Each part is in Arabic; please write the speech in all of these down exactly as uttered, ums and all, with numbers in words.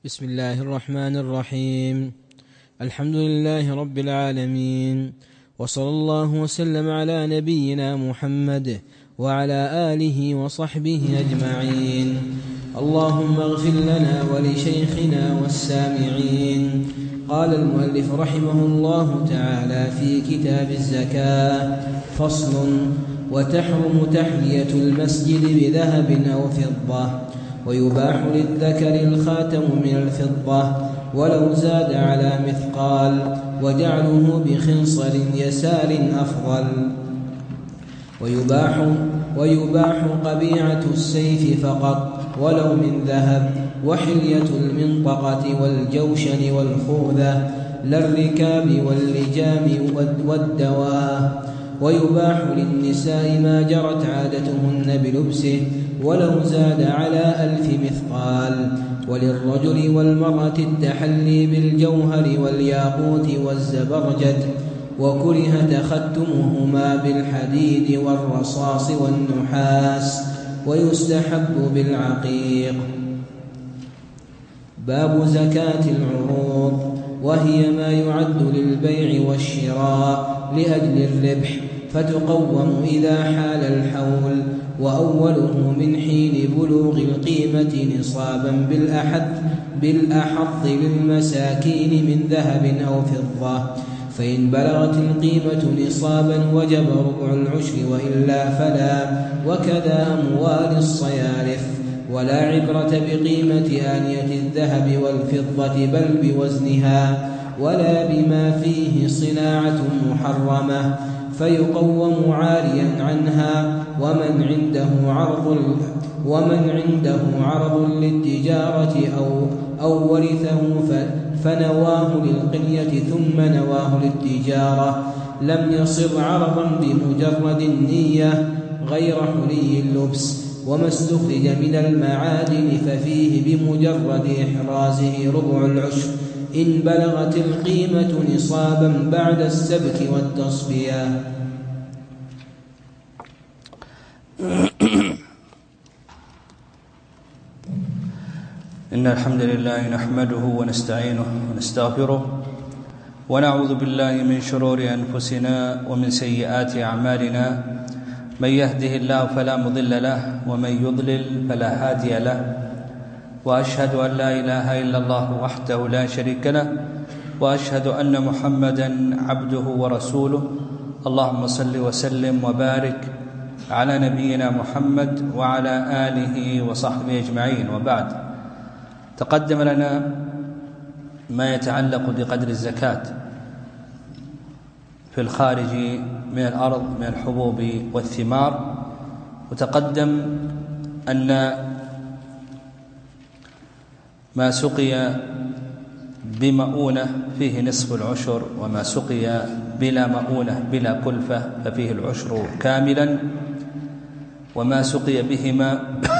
بسم الله الرحمن الرحيم. الحمد لله رب العالمين، وصلى الله وسلم على نبينا محمد وعلى آله وصحبه أجمعين. اللهم اغفر لنا ولشيخنا والسامعين. قال المؤلف رحمه الله تعالى في كتاب الزكاة: فصل: وتحرم تحلية المسجد بذهب أو فضة، ويباح للذكر الخاتم من الفضة ولو زاد على مثقال، وجعله بخنصر يسار أفضل. ويباح, ويباح قبيعة السيف فقط ولو من ذهب، وحلية المنطقة والجوشن والخوذة، لا الركاب واللجام والدواه. ويباح للنساء ما جرت عادتهن بلبسه ولو زاد على ألف مثقال. وللرجل والمرأة التحلي بالجوهر والياقوت والزبرجد، وكره تختمهما بالحديد والرصاص والنحاس، ويستحب بالعقيق. باب زكاة العروض، وهي ما يعد للبيع والشراء لأجل الربح، فتقوم إذا حال الحول، وأوله من حين بلوغ القيمة نصابا بالأحد بالأحظ للمساكين من ذهب أو فضة. فإن بلغت القيمة نصابا وجب ربع العشر، وإلا فلا، وكذا أموال الصيارف. ولا عبرة بقيمة آنية الذهب والفضة بل بوزنها، ولا بما فيه صناعة محرمة فيقوم عاريا عنها. ومن عنده عرض ومن عنده عرض للتجارة أو أو ورثه فنواه للقنية ثم نواه للتجارة، لم يصر عرضا بمجرد النية غير حلي اللبس. وما استخرج من المعادن ففيه بمجرد إحرازه ربع العشر إن بلغت القيمة نصابا بعد السبك والتصفية. إن الحمد لله نحمده ونستعينه ونستغفره، ونعوذ بالله من شرور أنفسنا ومن سيئات أعمالنا. من يهده الله فلا مضل له، ومن يضلل فلا هادي له. وأشهد أن لا إله إلا الله وحده لا شريك له، وأشهد أن محمدا عبده ورسوله. اللهم صل وسلم وبارك على نبينا محمد وعلى آله وصحبه أجمعين، وبعد. تقدم لنا ما يتعلق بقدر الزكاة في الخارج من الأرض من الحبوب والثمار، وتقدم أن ما سقي بمؤونة فيه نصف العشر، وما سقي بلا مؤونة بلا كلفة ففيه العشر كاملا، وما سقي بهما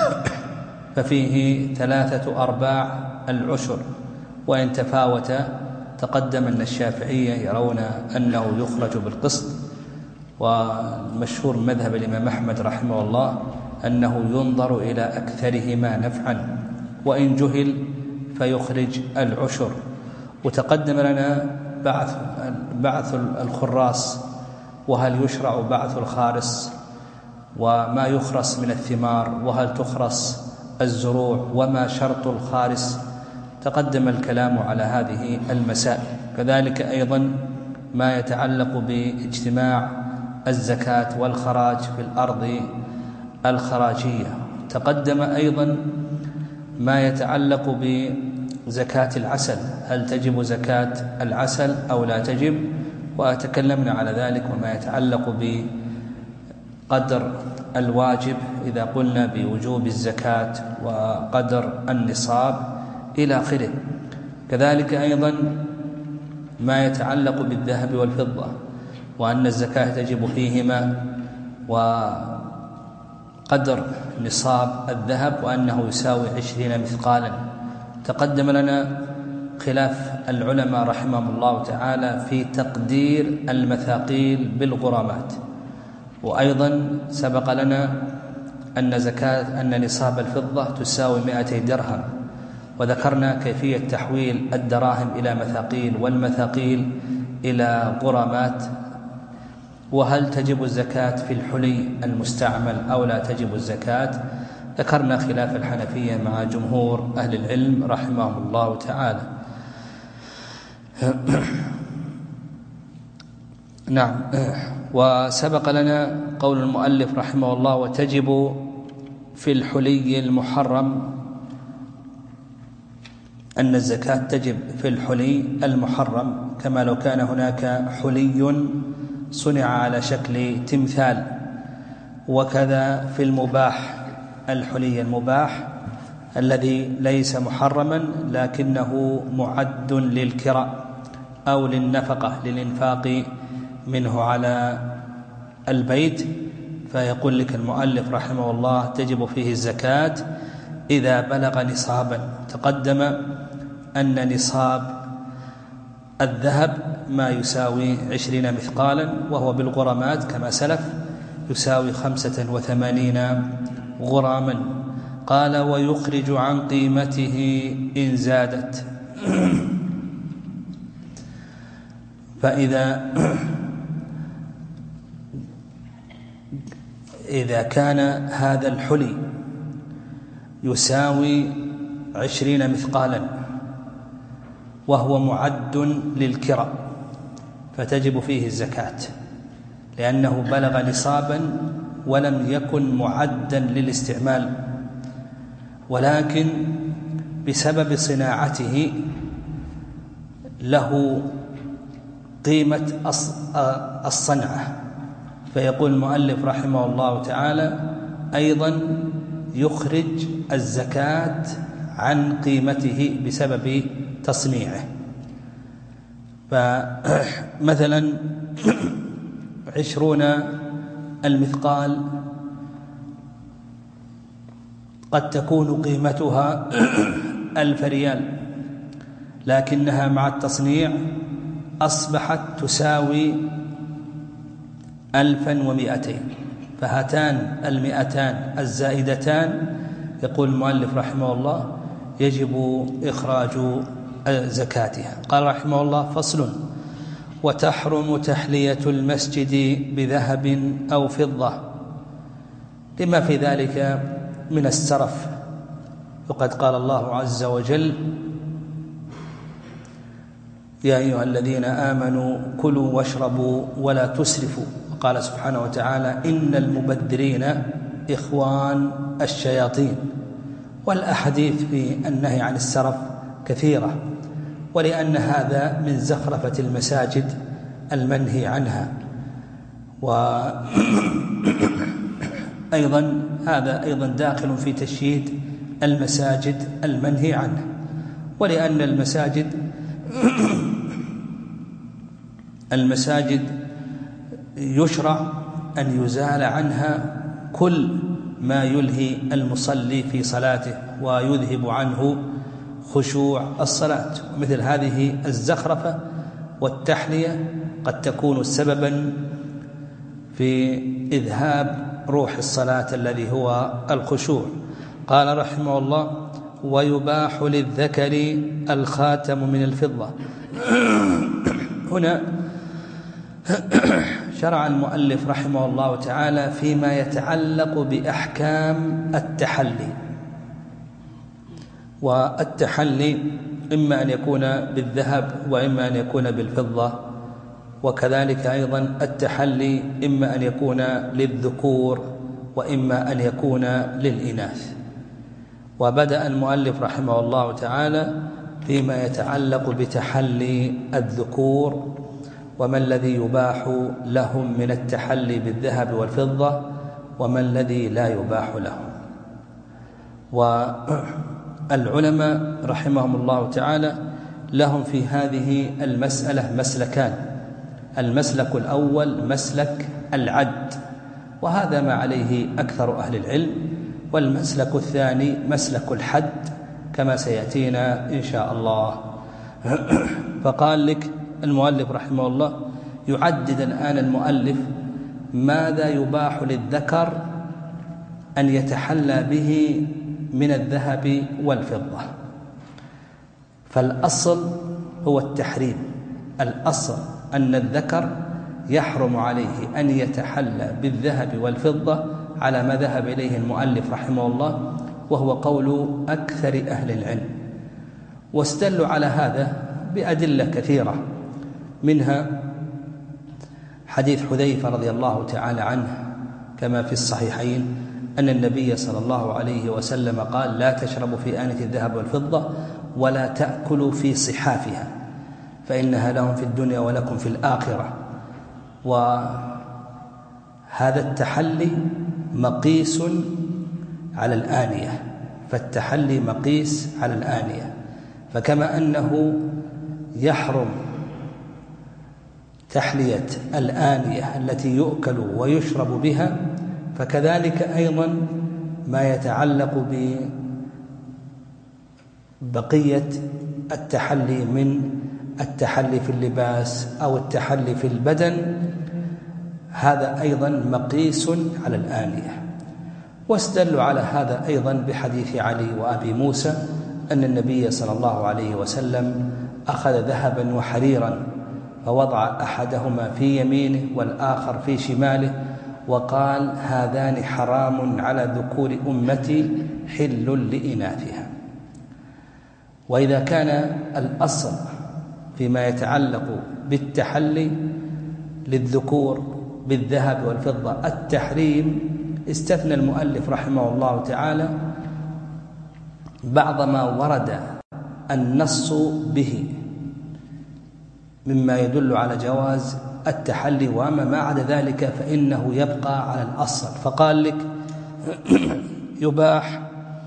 ففيه ثلاثة أرباع العشر وإن تفاوت. تقدم أن الشافعية يرون أنه يخرج بالقسط، والمشهور مذهب الإمام أحمد رحمه الله أنه ينظر إلى أكثرهما نفعا، وإن جهل فيخرج العشر. وتقدم لنا بعث بعث الخراس، وهل يشرع بعث الخارس، وما يخرس من الثمار، وهل تخرس الزروع، وما شرط الخارس. تقدم الكلام على هذه المسائل. كذلك أيضا ما يتعلق باجتماع الزكاة والخراج في الأرض الخراجية. تقدم أيضا ما يتعلق بزكاة العسل، هل تجب زكاة العسل أو لا تجب، وتكلمنا على ذلك. وما يتعلق بقدر الواجب إذا قلنا بوجوب الزكاة، وقدر النصاب إلى آخره. كذلك أيضا ما يتعلق بالذهب والفضة، وأن الزكاة تجب فيهما، وقدر نصاب الذهب وأنه يساوي عشرين مثقالا. تقدم لنا خلاف العلماء رحمهم الله تعالى في تقدير المثاقيل بالغرامات. وأيضا سبق لنا أن زكاة أن نصاب الفضة تساوي مائتي درهم، وذكرنا كيفية تحويل الدراهم إلى مثاقيل والمثاقيل إلى غرامات، وهل تجب الزكاة في الحلي المستعمل أو لا تجب الزكاة. ذكرنا خلاف الحنفية مع جمهور أهل العلم رحمهم الله تعالى. نعم. وسبق لنا قول المؤلف رحمه الله: وتجب في الحلي المحرم، أن الزكاة تجب في الحلي المحرم كما لو كان هناك حلي صنع على شكل تمثال. وكذا في المباح، الحلي المباح الذي ليس محرما لكنه معد للكراء أو للنفقة للإنفاق منه على البيت، فيقول لك المؤلف رحمه الله: تجب فيه الزكاة إذا بلغ نصابا. تقدم أن نصاب الذهب ما يساوي عشرين مثقالا، وهو بالغرامات كما سلف يساوي خمسة وثمانين غراما. قال: ويخرج عن قيمته إن زادت. فإذا إذا كان هذا الحلي يساوي عشرين مثقالا وهو معد للكراء فتجب فيه الزكاة، لأنه بلغ نصابا ولم يكن معدا للاستعمال، ولكن بسبب صناعته له قيمة الصنعة. فيقول المؤلف رحمه الله تعالى: أيضا يخرج الزكاة عن قيمته بسبب تصنيعه. فمثلا عشرون المثقال قد تكون قيمتها ألف ريال، لكنها مع التصنيع أصبحت تساوي ألفا ومئتين، فهاتان المئتان الزائدتان يقول المؤلف رحمه الله يجب إخراج زكاتها. قال رحمه الله: فصل: وتحرم تحلية المسجد بذهب أو فضة لما في ذلك من السرف، وقد قال الله عز وجل: يا أيها الذين آمنوا كلوا واشربوا ولا تسرفوا. وقال سبحانه وتعالى: إن المبذرين إخوان الشياطين. والأحاديث في النهي عن السرف كثيرة، ولأن هذا من زخرفة المساجد المنهي عنها، وأيضا هذا أيضا داخل في تشييد المساجد المنهي عنها، ولأن المساجد المساجد يشرع أن يزال عنها كل ما يلهي المصلي في صلاته ويذهب عنه خشوع الصلاة. مثل هذه الزخرفة والتحلية قد تكون سببا في إذهاب روح الصلاة الذي هو الخشوع. قال رحمه الله: ويباح للذكر الخاتم من الفضة. هنا شرع المؤلف رحمه الله تعالى فيما يتعلق بأحكام التحلي. والتحلي إما أن يكون بالذهب وإما أن يكون بالفضة، وكذلك أيضا التحلي إما أن يكون للذكور وإما أن يكون للإناث. وبدأ المؤلف رحمه الله تعالى فيما يتعلق بتحلي الذكور وما الذي يباح لهم من التحلي بالذهب والفضة وما الذي لا يباح لهم. والعلماء رحمهم الله تعالى لهم في هذه المسألة مسلكان: المسلك الأول مسلك العد، وهذا ما عليه أكثر أهل العلم، والمسلك الثاني مسلك الحد كما سيأتينا إن شاء الله. فقال لك المؤلف رحمه الله يعدد الآن المؤلف ماذا يباح للذكر أن يتحلى به من الذهب والفضة. فالأصل هو التحريم، الأصل أن الذكر يحرم عليه أن يتحلى بالذهب والفضة على ما ذهب إليه المؤلف رحمه الله، وهو قول أكثر أهل العلم. واستدلوا على هذا بأدلة كثيرة، منها حديث حذيفة رضي الله تعالى عنه كما في الصحيحين أن النبي صلى الله عليه وسلم قال: لا تشربوا في آنية الذهب والفضة ولا تأكلوا في صحافها فإنها لهم في الدنيا ولكم في الآخرة. وهذا التحلي مقيس على الآنية، فالتحلي مقيس على الآنية، فكما أنه يحرم تحلية الآنية التي يؤكل ويشرب بها، فكذلك أيضا ما يتعلق ببقية التحلي من التحلي في اللباس أو التحلي في البدن، هذا أيضا مقيس على الآنية. واستدلوا على هذا أيضا بحديث علي وأبي موسى أن النبي صلى الله عليه وسلم أخذ ذهبا وحريرا فوضع أحدهما في يمينه والآخر في شماله وقال: هذان حرام على ذكور أمتي حل لإناثها. وإذا كان الأصل فيما يتعلق بالتحلي للذكور بالذهب والفضة التحريم، استثنى المؤلف رحمه الله تعالى بعض ما ورد النص به مما يدل على جواز التحلي، وأما ما عدا ذلك فإنه يبقى على الأصل. فقال لك: يباح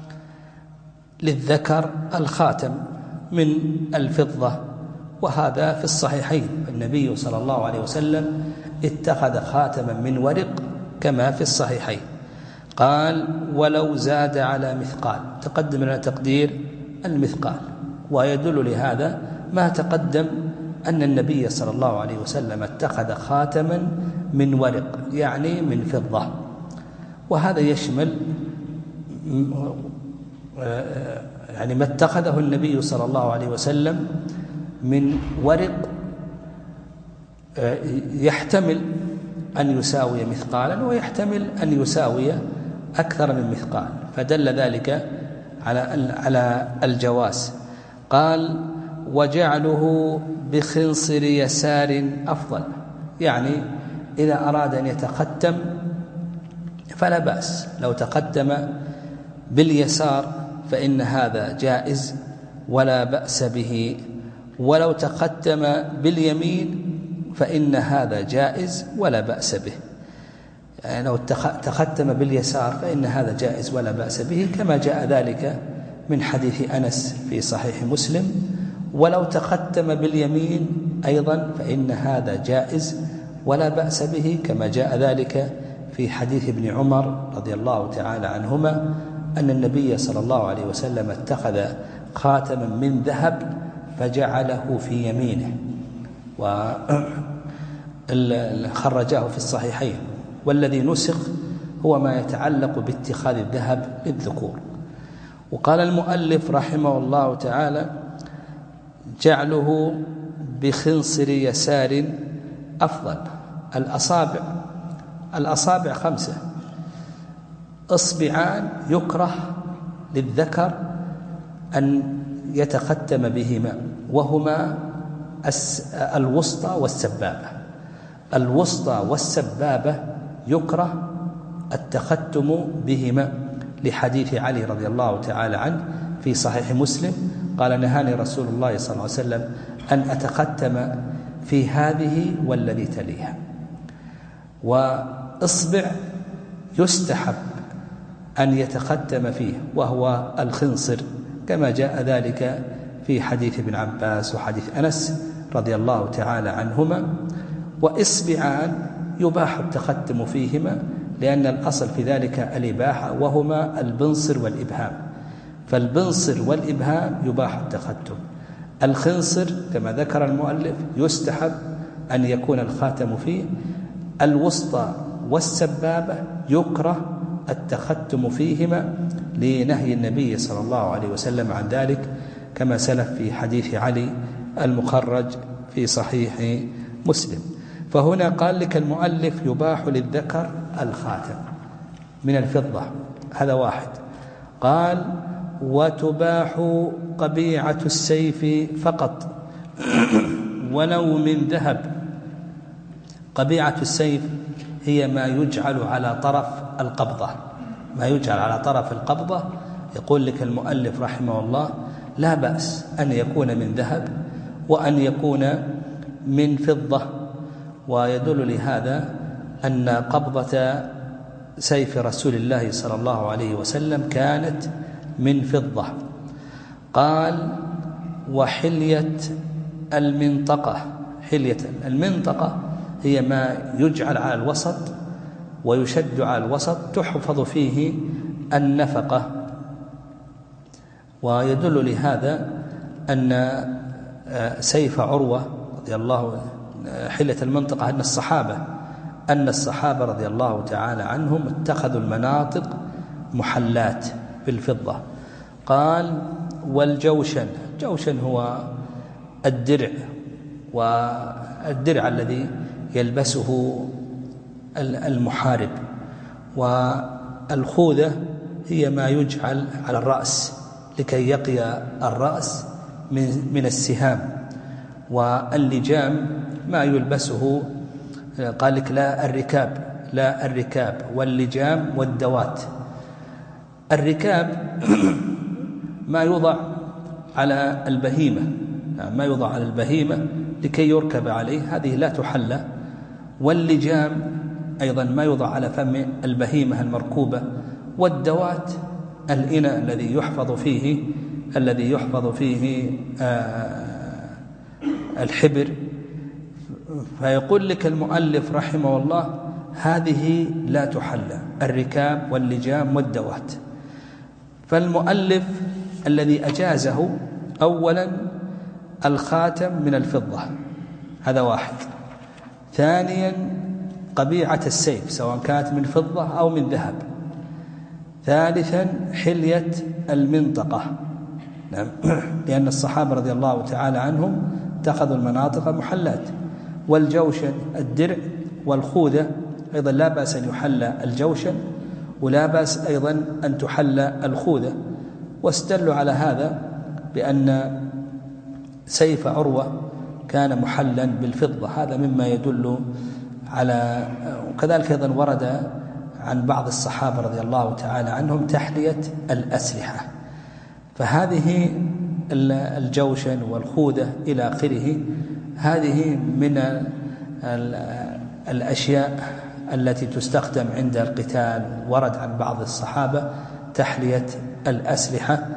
للذكر الخاتم من الفضة، وهذا في الصحيحين، النبي صلى الله عليه وسلم اتخذ خاتما من ورق كما في الصحيحين. قال: ولو زاد على مثقال، تقدم لنا تقدير المثقال، ويدل لهذا ما تقدم أن النبي صلى الله عليه وسلم اتخذ خاتما من ورق يعني من فضة، وهذا يشمل يعني ما اتخذه النبي صلى الله عليه وسلم من ورق يحتمل أن يساوي مثقالا ويحتمل أن يساوي أكثر من مثقال، فدل ذلك على على الجواز. قال: وجعله بخنصر يسار أفضل، يعني إذا أراد أن يتختم فلا بأس، لو تختم باليسار فإن هذا جائز ولا بأس به، ولو تختم باليمين فإن هذا جائز ولا بأس به. يعني لو تختم باليسار فإن هذا جائز ولا بأس به، كما جاء ذلك من حديث أنس في صحيح مسلم. ولو تختم باليمين أيضا فإن هذا جائز ولا بأس به، كما جاء ذلك في حديث ابن عمر رضي الله تعالى عنهما أن النبي صلى الله عليه وسلم اتخذ خاتما من ذهب فجعله في يمينه، وخرجاه في الصحيحين. والذي نسخ هو ما يتعلق باتخاذ الذهب للذكور. وقال المؤلف رحمه الله تعالى: جعله بخنصر يسار أفضل. الأصابع الأصابع خمسة، إصبعان يكره للذكر أن يتختم بهما، وهما الوسطى والسبابة. الوسطى والسبابة يكره التختم بهما لحديث علي رضي الله تعالى عنه في صحيح مسلم قال: نهاني رسول الله صلى الله عليه وسلم أن أتختم في هذه والذي تليها. وإصبع يستحب أن يتختم فيه وهو الخنصر، كما جاء ذلك في حديث ابن عباس وحديث أنس رضي الله تعالى عنهما. وإصبعان يباح التختم فيهما، لأن الأصل في ذلك الإباحة، وهما البنصر والإبهام، فالبنصر والإبهام يباح التختم. الخنصر كما ذكر المؤلف يستحب أن يكون الخاتم فيه. الوسطى والسبابة يكره التختم فيهما لنهي النبي صلى الله عليه وسلم عن ذلك، كما سلف في حديث علي المخرج في صحيح مسلم. فهنا قال لك المؤلف يباح للذكر الخاتم من الفضة، هذا واحد. قال وتباح قبيعة السيف فقط ولو من ذهب. قبيعة السيف هي ما يجعل على طرف القبضة، ما يجعل على طرف القبضة. يقول لك المؤلف رحمه الله لا بأس أن يكون من ذهب وأن يكون من فضة، ويدل لهذا أن قبضة سيف رسول الله صلى الله عليه وسلم كانت من فضة. قال وحلية المنطقة. حلية المنطقة هي ما يجعل على الوسط ويشد على الوسط تحفظ فيه النفقة. ويدل لهذا أن سيف عروة رضي الله حلية المنطقة أن الصحابة أن الصحابة رضي الله تعالى عنهم اتخذوا المناطق محلات بالفضة. قال والجوشن. جوشن هو الدرع، والدرع الذي يلبسه المحارب. والخوذة هي ما يجعل على الرأس لكي يقي الرأس من السهام. واللجام ما يلبسه، قال لك لا الركاب لا الركاب واللجام والدوات. الركاب ما يوضع على البهيمة، ما يوضع على البهيمة لكي يركب عليه، هذه لا تحلى. واللجام أيضا ما يوضع على فم البهيمة المركوبة. والدوات الإناء الذي يحفظ فيه الذي يحفظ فيه آه الحبر. فيقول لك المؤلف رحمه الله هذه لا تحلى، الركاب واللجام والدوات. فالمؤلف الذي أجازه أولا الخاتم من الفضة، هذا واحد. ثانيا قبيعة السيف سواء كانت من فضة أو من ذهب. ثالثا حلية المنطقة، نعم، لأن الصحابة رضي الله تعالى عنهم اتخذوا المناطق محلات. والجوشن الدرع. والخوذة أيضا لا بأس أن يحلى الجوشن ولا بأس أيضا أن تحلى الخوذة. واستدلوا على هذا بأن سيف عروة كان محلا بالفضة، هذا مما يدل على. وكذلك أيضا ورد عن بعض الصحابة رضي الله تعالى عنهم تحلية الأسلحة. فهذه الجوشن والخوذة إلى آخره هذه من الأشياء التي تستخدم عند القتال. ورد عن بعض الصحابة تحلية الأسلحة،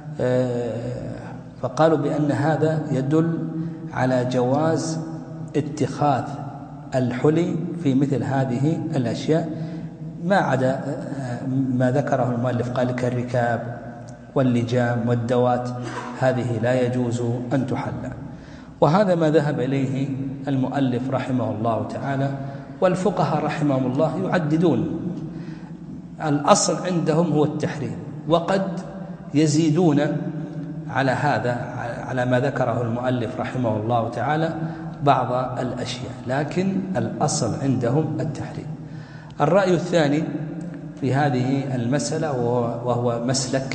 فقالوا بأن هذا يدل على جواز اتخاذ الحلي في مثل هذه الأشياء، ما عدا ما ذكره المؤلف قال لك الركاب واللجام والدوات، هذه لا يجوز أن تحلى. وهذا ما ذهب إليه المؤلف رحمه الله تعالى. والفقهاء رحمهم الله يعددون، الأصل عندهم هو التحريم، وقد يزيدون على هذا على ما ذكره المؤلف رحمه الله تعالى بعض الأشياء، لكن الأصل عندهم التحريم. الرأي الثاني في هذه المسألة وهو مسلك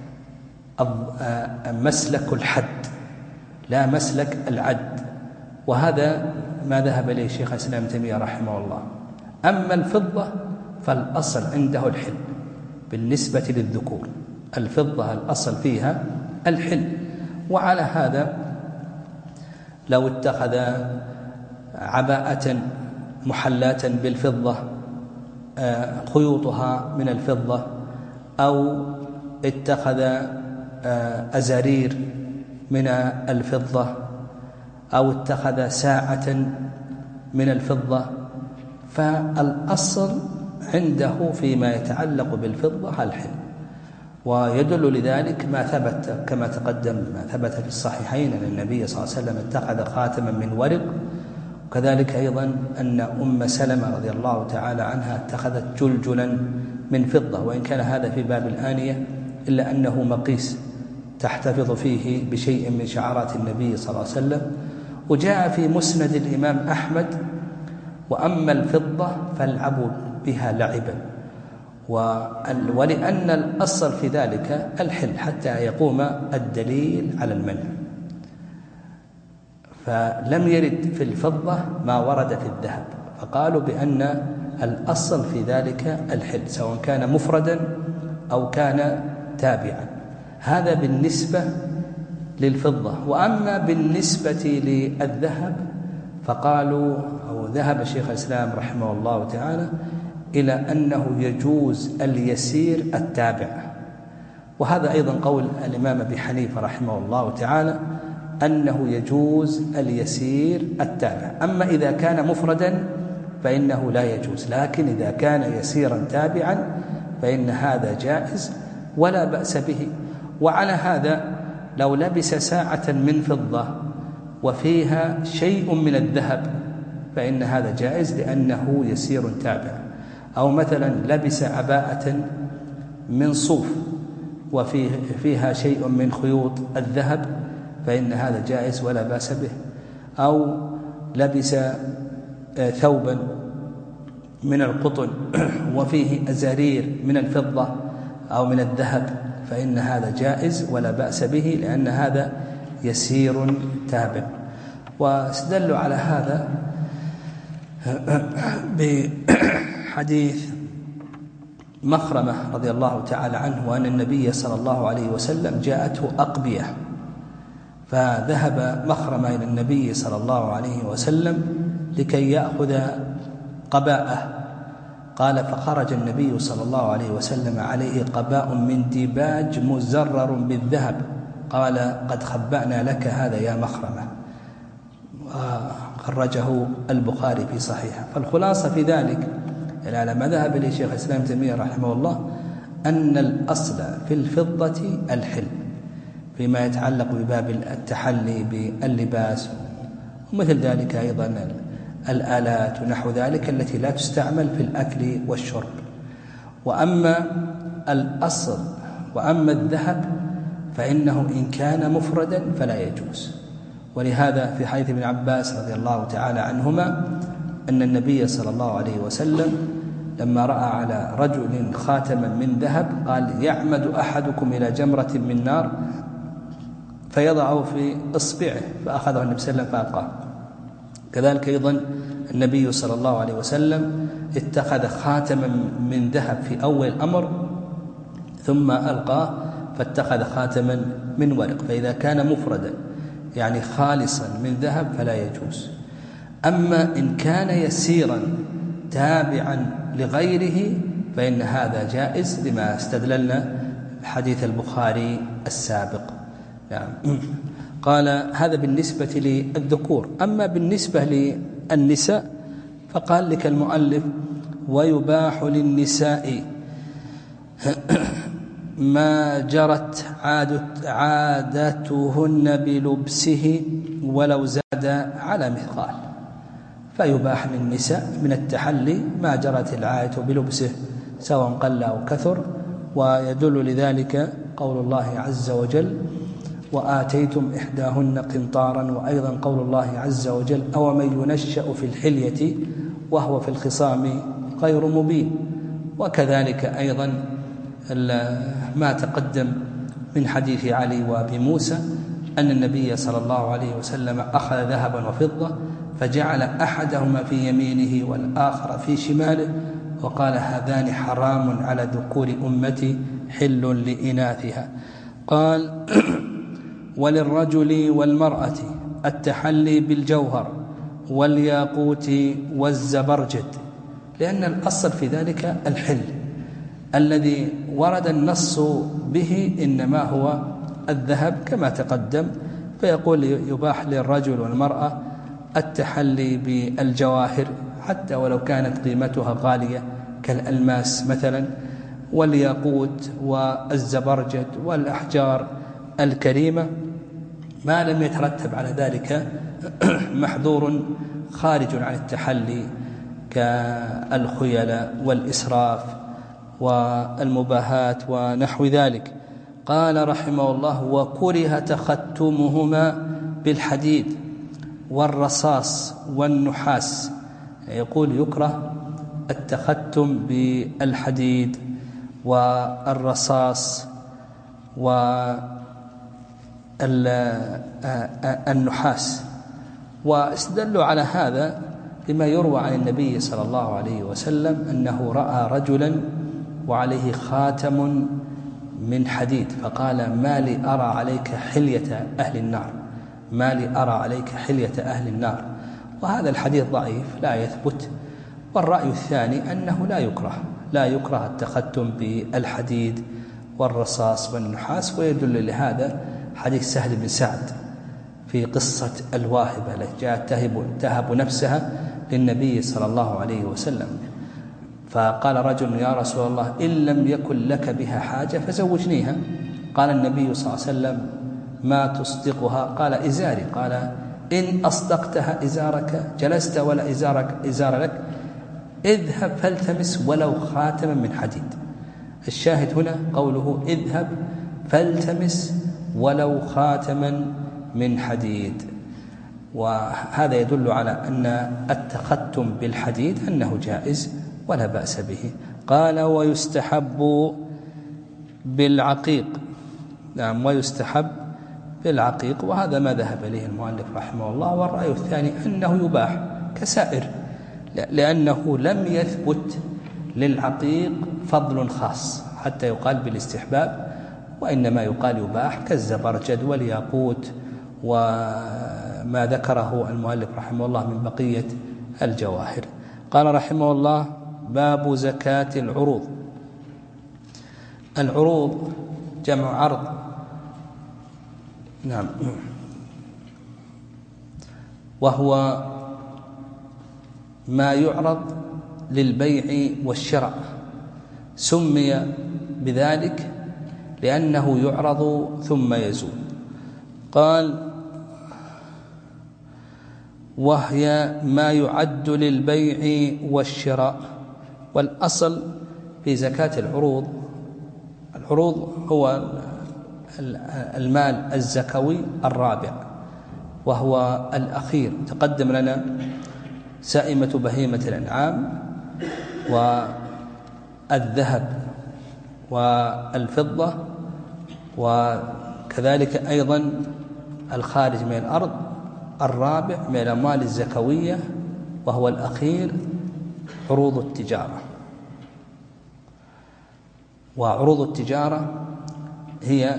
مسلك الحد لا مسلك العد، وهذا ما ذهب إليه شيخ الإسلام ابن تيمية رحمه الله. أما الفضة فالأصل عنده الحل بالنسبة للذكور، الفضة الأصل فيها الحل. وعلى هذا لو اتخذ عباءة محلاة بالفضة خيوطها من الفضة، أو اتخذ أزارير من الفضة، أو اتخذ ساعة من الفضة، فالأصل عنده فيما يتعلق بالفضة الحل. ويدل لذلك ما ثبت كما تقدم ما ثبت في الصحيحين أن النبي صلى الله عليه وسلم اتخذ خاتما من ورق، وكذلك أيضا أن أم سلمة رضي الله تعالى عنها اتخذت جلجلا من فضة، وإن كان هذا في باب الآنية إلا أنه مقيس، تحتفظ فيه بشيء من شعارات النبي صلى الله عليه وسلم. وجاء في مسند الإمام أحمد: وأما الفضة فالعبوا بها لعبا، ولأن الأصل في ذلك الحل حتى يقوم الدليل على المنع. فلم يرد في الفضة ما ورد في الذهب، فقالوا بأن الأصل في ذلك الحل سواء كان مفردا أو كان تابعا. هذا بالنسبة للفضة. وأما بالنسبة للذهب فقالوا، أو ذهب شيخ الإسلام رحمه الله تعالى إلى أنه يجوز اليسير التابع، وهذا أيضا قول الإمام أبي حنيفة رحمه الله تعالى أنه يجوز اليسير التابع. أما إذا كان مفردا فإنه لا يجوز، لكن إذا كان يسيرا تابعا فإن هذا جائز ولا بأس به. وعلى هذا لو لبس ساعة من فضة وفيها شيء من الذهب فإن هذا جائز لأنه يسير تابع. أو مثلا لبس عباءة من صوف وفيها شيء من خيوط الذهب فإن هذا جائز ولا بأس به. أو لبس ثوبا من القطن وفيه أزارير من الفضة أو من الذهب فإن هذا جائز ولا بأس به لأن هذا يسير تابع. واستدلوا على هذا بحديث مخرمة رضي الله تعالى عنه وأن النبي صلى الله عليه وسلم جاءته أقبية، فذهب مخرمة إلى النبي صلى الله عليه وسلم لكي يأخذ قباءه. قال: فخرج النبي صلى الله عليه وسلم عليه قباء من ديباج مزرر بالذهب. قال: قد خبأنا لك هذا يا مخرمة. خرجه البخاري في صحيحه. فالخلاصة في ذلك على ما ذهب إليه شيخ الإسلام ابن تيمية رحمه الله أن الأصل في الفضة الحل فيما يتعلق بباب التحلي باللباس، ومثل ذلك أيضا الآلات ونحو ذلك التي لا تستعمل في الأكل والشرب. وأما الأصل وأما الذهب فإنه إن كان مفردا فلا يجوز. ولهذا في حديث ابن عباس رضي الله تعالى عنهما أن النبي صلى الله عليه وسلم لما رأى على رجل خاتما من ذهب قال: يعمد أحدكم إلى جمرة من نار فيضعه في إصبعه، فأخذه النبي صلى الله عليه وسلم فألقاه. كذلك أيضا النبي صلى الله عليه وسلم اتخذ خاتما من ذهب في أول الأمر ثم ألقاه فاتخذ خاتما من ورق. فإذا كان مفردا يعني خالصا من ذهب فلا يجوز. أما إن كان يسيرا تابعا لغيره فإن هذا جائز لما استدللنا بحديث البخاري السابق. يعني قال: هذا بالنسبة للذكور. أما بالنسبة للنساء فقال لك المؤلف: ويباح للنساء ما جرت عادتهن بلبسه ولو زاد على مثقال. فيباح للنساء من التحلي ما جرت العادة بلبسه سواء قل أو كثر. ويدل لذلك قول الله عز وجل: وآتيتم إحداهن قنطارا. وأيضا قول الله عز وجل: أو من ينشأ في الحلية وهو في الخصام غير مبين. وكذلك أيضا ما تقدم من حديث علي وابي موسى أن النبي صلى الله عليه وسلم أخذ ذهبا وفضة فجعل أحدهما في يمينه والآخر في شماله وقال: هذان حرام على ذكور أمتي حل لإناثها. قال: وللرجل والمرأة التحلي بالجوهر والياقوت والزبرجد، لأن الأصل في ذلك الحل الذي ورد النص به إنما هو الذهب كما تقدم. فيقول: يباح للرجل والمرأة التحلي بالجواهر حتى ولو كانت قيمتها غالية كالألماس مثلا، والياقوت والزبرجد والأحجار الكريمة ما لم يترتب على ذلك محظور خارج عن التحلي كالخيلاء والإسراف والمباهات ونحو ذلك. قال رحمه الله: وكره تختمهما بالحديد والرصاص والنحاس. يقول يكره التختم بالحديد والرصاص والنحاس، واستدلوا على هذا بما يروى عن النبي صلى الله عليه وسلم أنه رأى رجلا وعليه خاتم من حديد فقال: ما لي أرى عليك حلية أهل النار، ما لي أرى عليك حلية أهل النار. وهذا الحديث ضعيف لا يثبت. والرأي الثاني أنه لا يكره لا يكره التختم بالحديد والرصاص والنحاس، ويدل لهذا حديث سهل بن سعد في قصة الواهبة التي جاءت تهب, تهب نفسها للنبي صلى الله عليه وسلم، فقال رجل: يا رسول الله، إن لم يكن لك بها حاجة فزوجنيها. قال النبي صلى الله عليه وسلم: ما تصدقها؟ قال: إزاري. قال: إن أصدقتها إزارك جلست ولا إزارك إزار لك، اذهب فالتمس ولو خاتما من حديد. الشاهد هنا قوله: اذهب فالتمس ولو خاتما من حديد. وهذا يدل على أن التختم بالحديد أنه جائز ولا بأس به. قال: ويستحب بالعقيق. نعم، ويستحب بالعقيق، وهذا ما ذهب إليه المؤلف رحمه الله. والرأي الثاني أنه يباح كسائر، لأنه لم يثبت للعقيق فضل خاص حتى يقال بالاستحباب، وإنما يقال يباح كالزبرجد والياقوت وما ذكره المؤلف رحمه الله من بقية الجواهر. قال رحمه الله: باب زكاة العروض. العروض جمع عرض. نعم، وهو ما يعرض للبيع والشراء، سمي بذلك لأنه يعرض ثم يزول. قال: وهي ما يعد للبيع والشراء. والأصل في زكاة العروض، العروض هو المال الزكوي الرابع وهو الأخير. تقدم لنا سائمة بهيمة الأنعام والذهب والفضة، وكذلك أيضا الخارج من الأرض الرابع من الأموال الزكوية، وهو الأخير عروض التجارة. وعروض التجارة هي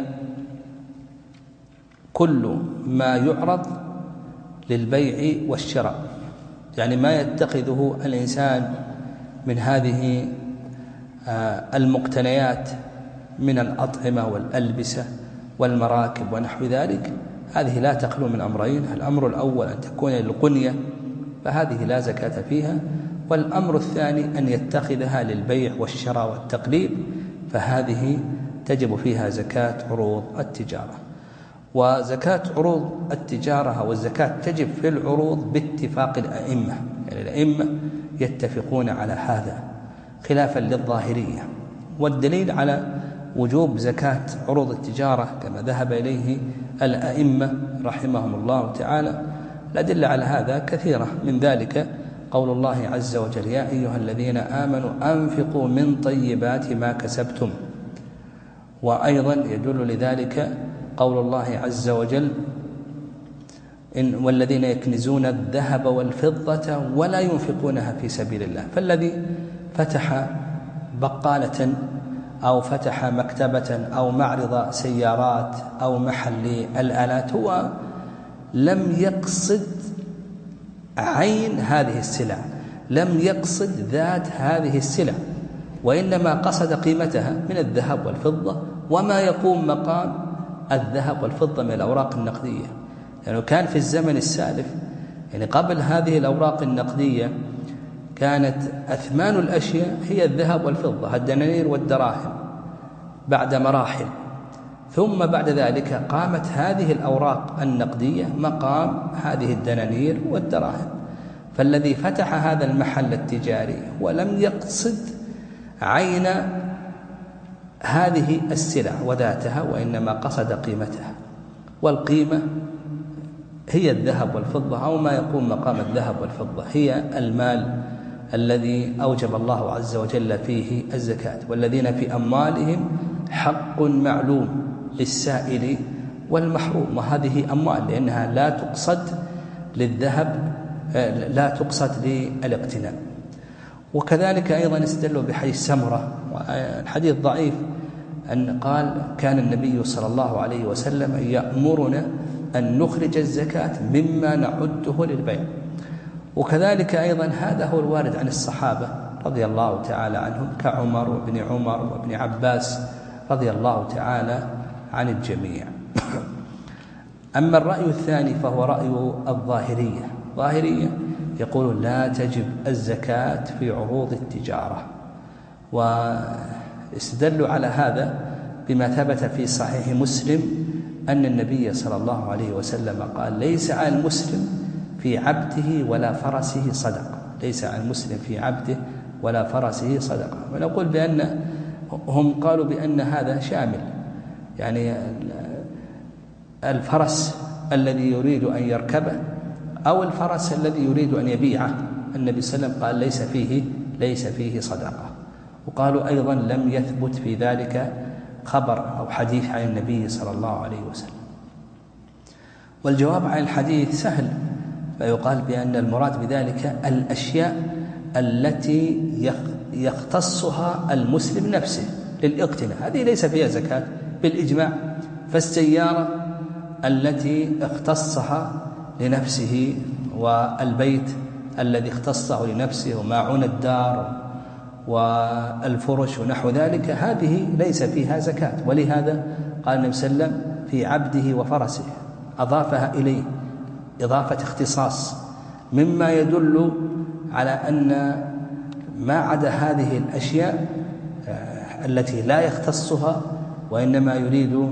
كل ما يعرض للبيع والشراء، يعني ما يتخذه الإنسان من هذه المقتنيات من الأطعمة والألبسة والمراكب ونحو ذلك. هذه لا تخلو من أمرين: الأمر الأول أن تكون للقنية فهذه لا زكاة فيها، والأمر الثاني أن يتخذها للبيع والشراء والتقليب فهذه تجب فيها زكاة عروض التجارة. وزكاة عروض التجارة والزكاة تجب في العروض باتفاق الأئمة، يعني الأئمة يتفقون على هذا خلافا للظاهرية. والدليل على وجوب زكاة عروض التجارة كما ذهب إليه الأئمة رحمهم الله تعالى الأدلة على هذا كثيرة، من ذلك قول الله عز وجل: يا أيها الذين آمنوا أنفقوا من طيبات ما كسبتم. وأيضا يدل لذلك قول الله عز وجل: إن والذين يكنزون الذهب والفضة ولا ينفقونها في سبيل الله. فالذي فتح بقالة أو فتح مكتبة أو معرض سيارات أو محل الآلات هو لم يقصد عين هذه السلع، لم يقصد ذات هذه السلع، وإنما قصد قيمتها من الذهب والفضة وما يقوم مقام الذهب والفضة من الأوراق النقدية. يعني كان في الزمن السالف، يعني قبل هذه الأوراق النقدية، كانت أثمان الأشياء هي الذهب والفضة، الدنانير والدراهم بعد مراحل، ثم بعد ذلك قامت هذه الأوراق النقدية مقام هذه الدنانير والدراهم. فالذي فتح هذا المحل التجاري ولم يقصد عين هذه السلع وذاتها، وإنما قصد قيمتها، والقيمة هي الذهب والفضة أو ما يقوم مقام الذهب والفضة، هي المال الذي أوجب الله عز وجل فيه الزكاة. والذين في أموالهم حق معلوم للسائل والمحروم، وهذه أموال لأنها لا تقصد للذهب، لا تقصد للاقتناء. وكذلك أيضا استدلوا بحديث سمرة، الحديث ضعيف، أن قال كان النبي صلى الله عليه وسلم يأمرنا أن نخرج الزكاة مما نعده للبيع. وكذلك أيضا هذا هو الوارد عن الصحابة رضي الله تعالى عنهم كعمر وابن عمر وابن عباس رضي الله تعالى عن الجميع. أما الرأي الثاني فهو رأي الظاهرية. الظاهرية يقول لا تجب الزكاة في عروض التجارة، واستدلوا على هذا بما ثبت في صحيح مسلم أن النبي صلى الله عليه وسلم قال ليس على المسلم في عبده ولا فرسه صدقة، ليس على المسلم في عبده ولا فرسه صدقة. ونقول بأن هم قالوا بأن هذا شامل، يعني الفرس الذي يريد أن يركبه أو الفرس الذي يريد أن يبيعه، النبي صلى الله عليه وسلم قال ليس فيه ليس فيه صدقة. وقالوا أيضا لم يثبت في ذلك خبر أو حديث عن النبي صلى الله عليه وسلم. والجواب عن الحديث سهل، فيقال بأن المراد بذلك الأشياء التي يختصها المسلم نفسه للاقتناء، هذه ليس فيها زكاة بالإجماع. فالسيارة التي اختصها لنفسه، والبيت الذي اختصه لنفسه، وماعون الدار والفرش ونحو ذلك، هذه ليس فيها زكاة. ولهذا قال النبي صلى الله عليه وسلم في عبده وفرسه، أضافها إليه إضافة اختصاص، مما يدل على أن ما عدا هذه الأشياء التي لا يختصها وإنما يريد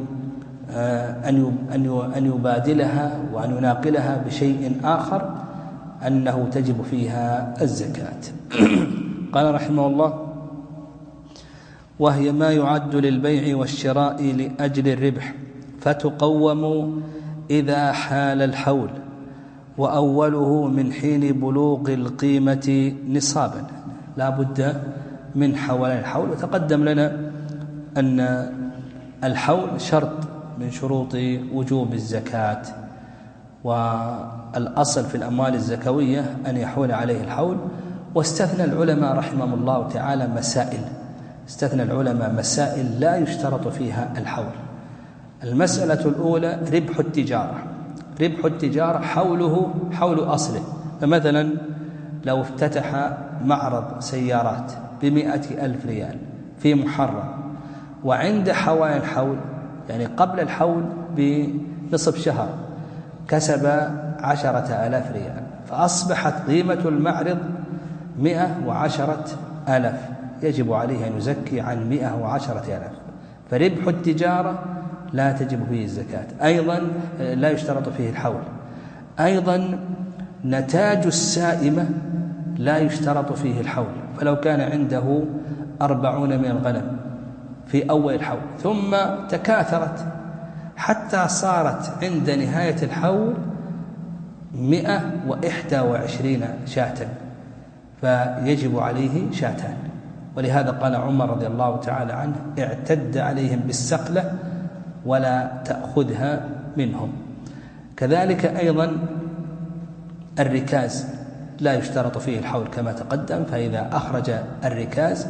أن يبادلها وأن يناقلها بشيء آخر أنه تجب فيها الزكاة. قال رحمه الله: وهي ما يعد للبيع والشراء لأجل الربح، فتقوم إذا حال الحول، وأوله من حين بلوغ القيمة نصابا. لا بد من حوالين الحول. وتقدم لنا أن الحول شرط من شروط وجوب الزكاة، والأصل في الأموال الزكوية أن يحول عليه الحول. واستثنى العلماء رحمهم الله تعالى مسائل استثنى العلماء مسائل لا يشترط فيها الحول. المسألة الأولى ربح التجارة. ربح التجارة حوله حول أصله. فمثلا لو افتتح معرض سيارات بمئة ألف ريال في محرم، وعند حوالي الحول، يعني قبل الحول بنصف شهر، كسب عشرة آلاف ريال، فأصبحت قيمة المعرض مئة وعشرة آلاف، يجب عليه أن يزكي عن مئة وعشرة آلاف. فربح التجارة لا تجب فيه الزكاة، أيضا لا يشترط فيه الحول. أيضا نتاج السائمة لا يشترط فيه الحول. فلو كان عنده أربعون من الغنم في أول الحول، ثم تكاثرت حتى صارت عند نهاية الحول مئة وإحدى وعشرين شاة، فيجب عليه شاتان. ولهذا قال عمر رضي الله تعالى عنه: اعتد عليهم بالسقلة ولا تأخذها منهم. كذلك أيضا الركاز لا يشترط فيه الحول كما تقدم، فإذا أخرج الركاز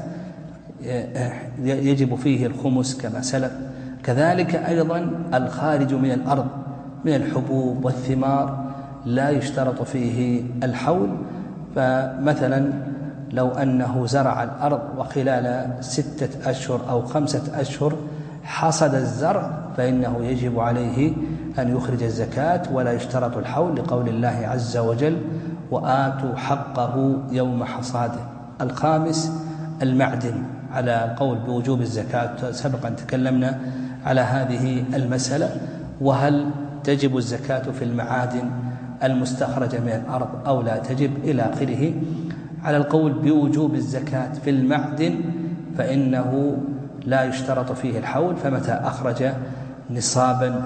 يجب فيه الخمس كما سلف. كذلك أيضا الخارج من الأرض من الحبوب والثمار لا يشترط فيه الحول. فمثلا لو أنه زرع الأرض وخلال ستة أشهر أو خمسة أشهر حصد الزرع، فإنه يجب عليه أن يخرج الزكاة ولا يشترط الحول، لقول الله عز وجل: وآتوا حقه يوم حصاده. الخامس المعدن، على القول بوجوب الزكاة. سبقا تكلمنا على هذه المسألة، وهل تجب الزكاة في المعادن المستخرجة من الأرض أو لا تجب إلى آخره. على القول بوجوب الزكاة في المعدن، فإنه لا يشترط فيه الحول، فمتى أخرج نصابا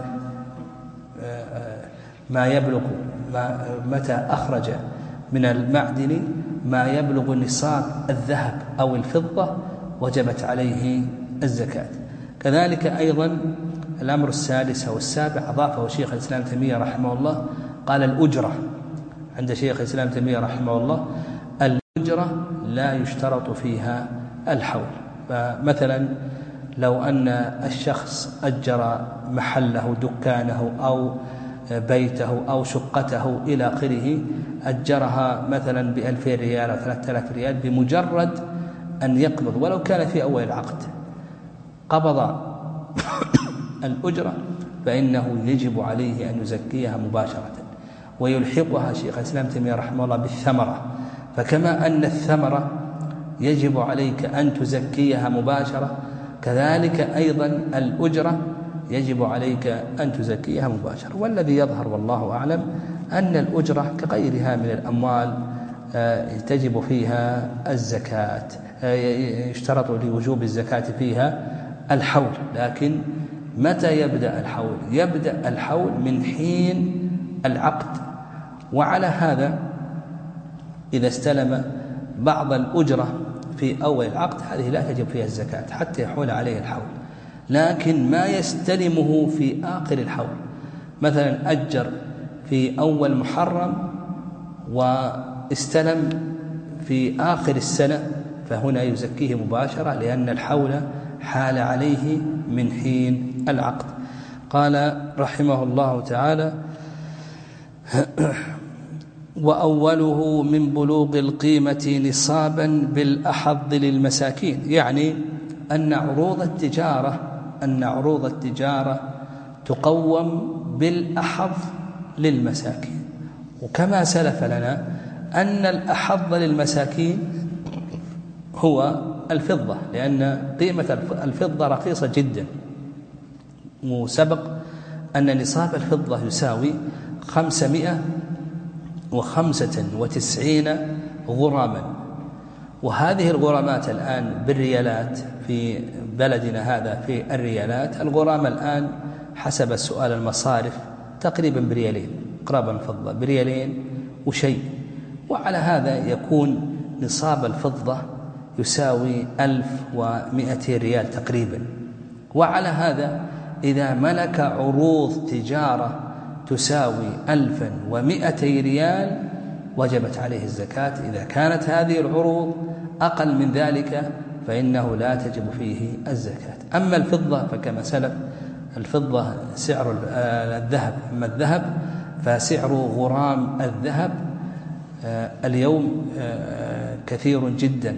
ما يبلغ ما متى أخرج من المعدن ما يبلغ نصاب الذهب أو الفضة وجبت عليه الزكاة. كذلك أيضا الأمر السادس أو السابع أضافه شيخ الإسلام تيمية رحمه الله، قال الأجرة. عند شيخ الإسلام تيمية رحمه الله الأجرة لا يشترط فيها الحول. فمثلا لو أن الشخص أجر محله دكانه أو بيته أو شقته إلى آخره، أجرها مثلا بألفين ريال أو ثلاثة آلاف ريال، بمجرد أن يقبض ولو كان في أول العقد قبض الأجرة فإنه يجب عليه أن يزكيها مباشرة، ويلحقها شيخ الإسلام تيمية رحمه الله بالثمرة. فكما أن الثمرة يجب عليك أن تزكيها مباشرة، كذلك أيضا الأجرة يجب عليك أن تزكيها مباشرة. والذي يظهر والله أعلم أن الأجرة كغيرها من الأموال تجب فيها الزكاة، يشترط لوجوب الزكاة فيها الحول. لكن متى يبدأ الحول؟ يبدأ الحول من حين العقد. وعلى هذا إذا استلم بعض الأجرة في أول العقد هذه لا تجب فيها الزكاة حتى يحول عليه الحول. لكن ما يستلمه في آخر الحول، مثلا أجر في أول محرم واستلم في آخر السنة، فهنا يزكيه مباشرة لأن الحول حال عليه من حين العقد. قال رحمه الله تعالى: وأوله من بلوغ القيمة نصابا بالأحظ للمساكين، يعني أن عروض التجارة أن عروض التجارة تقوم بالأحظ للمساكين. وكما سلف لنا أن الأحظ للمساكين هو الفضة، لأن قيمة الفضة رخيصة جدا، وسبق أن نصاب الفضة يساوي خمسمائة وخمسة وتسعين غراما. وهذه الغرامات الآن بالريالات في بلدنا هذا، في الريالات الغرامة الآن حسب السؤال المصارف تقريبا بريالين، قرابة الفضة بريالين وشيء. وعلى هذا يكون نصاب الفضة يساوي ألف ومائتي ريال تقريبا. وعلى هذا إذا ملك عروض تجارة تساوي ألفا ومائتي ريال وجبت عليه الزكاة. إذا كانت هذه العروض أقل من ذلك فإنه لا تجب فيه الزكاة. أما الفضة فكما سلف، الفضة سعر الذهب، أما الذهب فسعر غرام الذهب اليوم كثير جدا،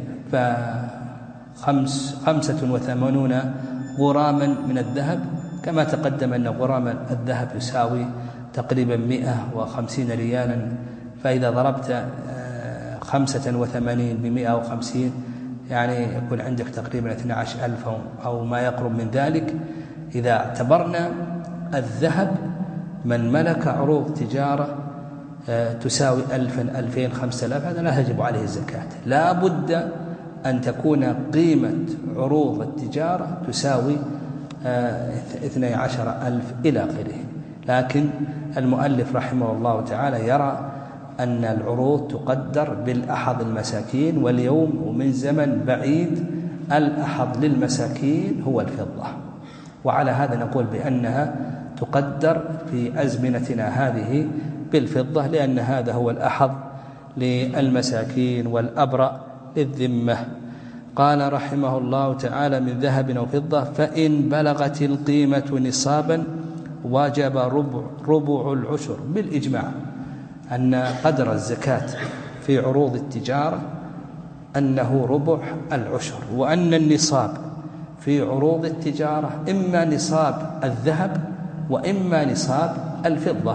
فخمس خمسة وثمانون غراما من الذهب، كما تقدم أن غرام الذهب يساوي تقريبا مئة وخمسين ريالا. فإذا ضربت خمسة وثمانين بمئة وخمسين يعني يكون عندك تقريبا اثني عشر ألف أو ما يقرب من ذلك. إذا اعتبرنا الذهب من ملك عروض تجارة تساوي ألفا ألفين خمسة آلاف هذا لا تجب عليه الزكاة. لا بد أن تكون قيمة عروض التجارة تساوي اثني عشر ألف إلى آخره. لكن المؤلف رحمه الله تعالى يرى أن العروض تقدر بالأحظ المساكين، واليوم ومن زمن بعيد الأحظ للمساكين هو الفضة. وعلى هذا نقول بأنها تقدر في أزمنتنا هذه بالفضة، لأن هذا هو الأحظ للمساكين والأبرأ للذمة. قال رحمه الله تعالى: من ذهب أو فضة فإن بلغت القيمة نصابا وجب ربع, ربع العشر، بالإجماع أن قدر الزكاة في عروض التجارة أنه ربع العشر، وأن النصاب في عروض التجارة إما نصاب الذهب وإما نصاب الفضة،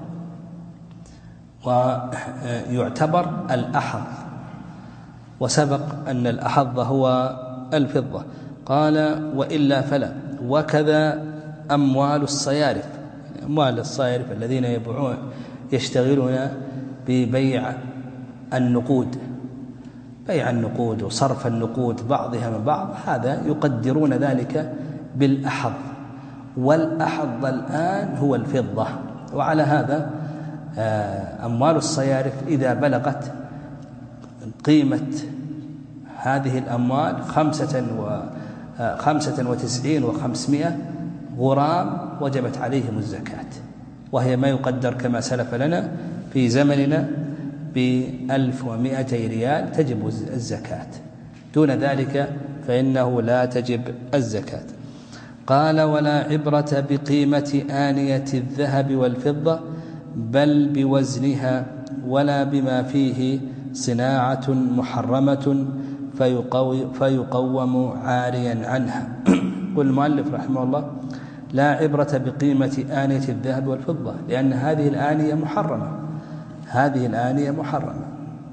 ويعتبر الأحظ، وسبق أن الأحظ هو الفضة. قال: وإلا فلا. وكذا أموال الصيارف، أموال الصيارف الذين يبيعون يشتغلون ببيع النقود، بيع النقود وصرف النقود بعضها من بعض، هذا يقدرون ذلك بالأحظ، والأحظ الآن هو الفضة. وعلى هذا أموال الصيارف إذا بلغت قيمة هذه الأموال خمسة و خمسة وتسعين وخمسمائة غرام وجبت عليهم الزكاة، وهي ما يقدر كما سلف لنا في زمننا بألف ومائتي ريال تجب الزكاة، دون ذلك فإنه لا تجب الزكاة. قال: ولا عبرة بقيمة آنية الذهب والفضة بل بوزنها، ولا بما فيه صناعة محرمة فيقو فيقوم عاريا عنها. قل المؤلف رحمه الله: لا عبرة بقيمة آنية الذهب والفضة، لأن هذه الآنية محرمة، هذه الآنية محرمة.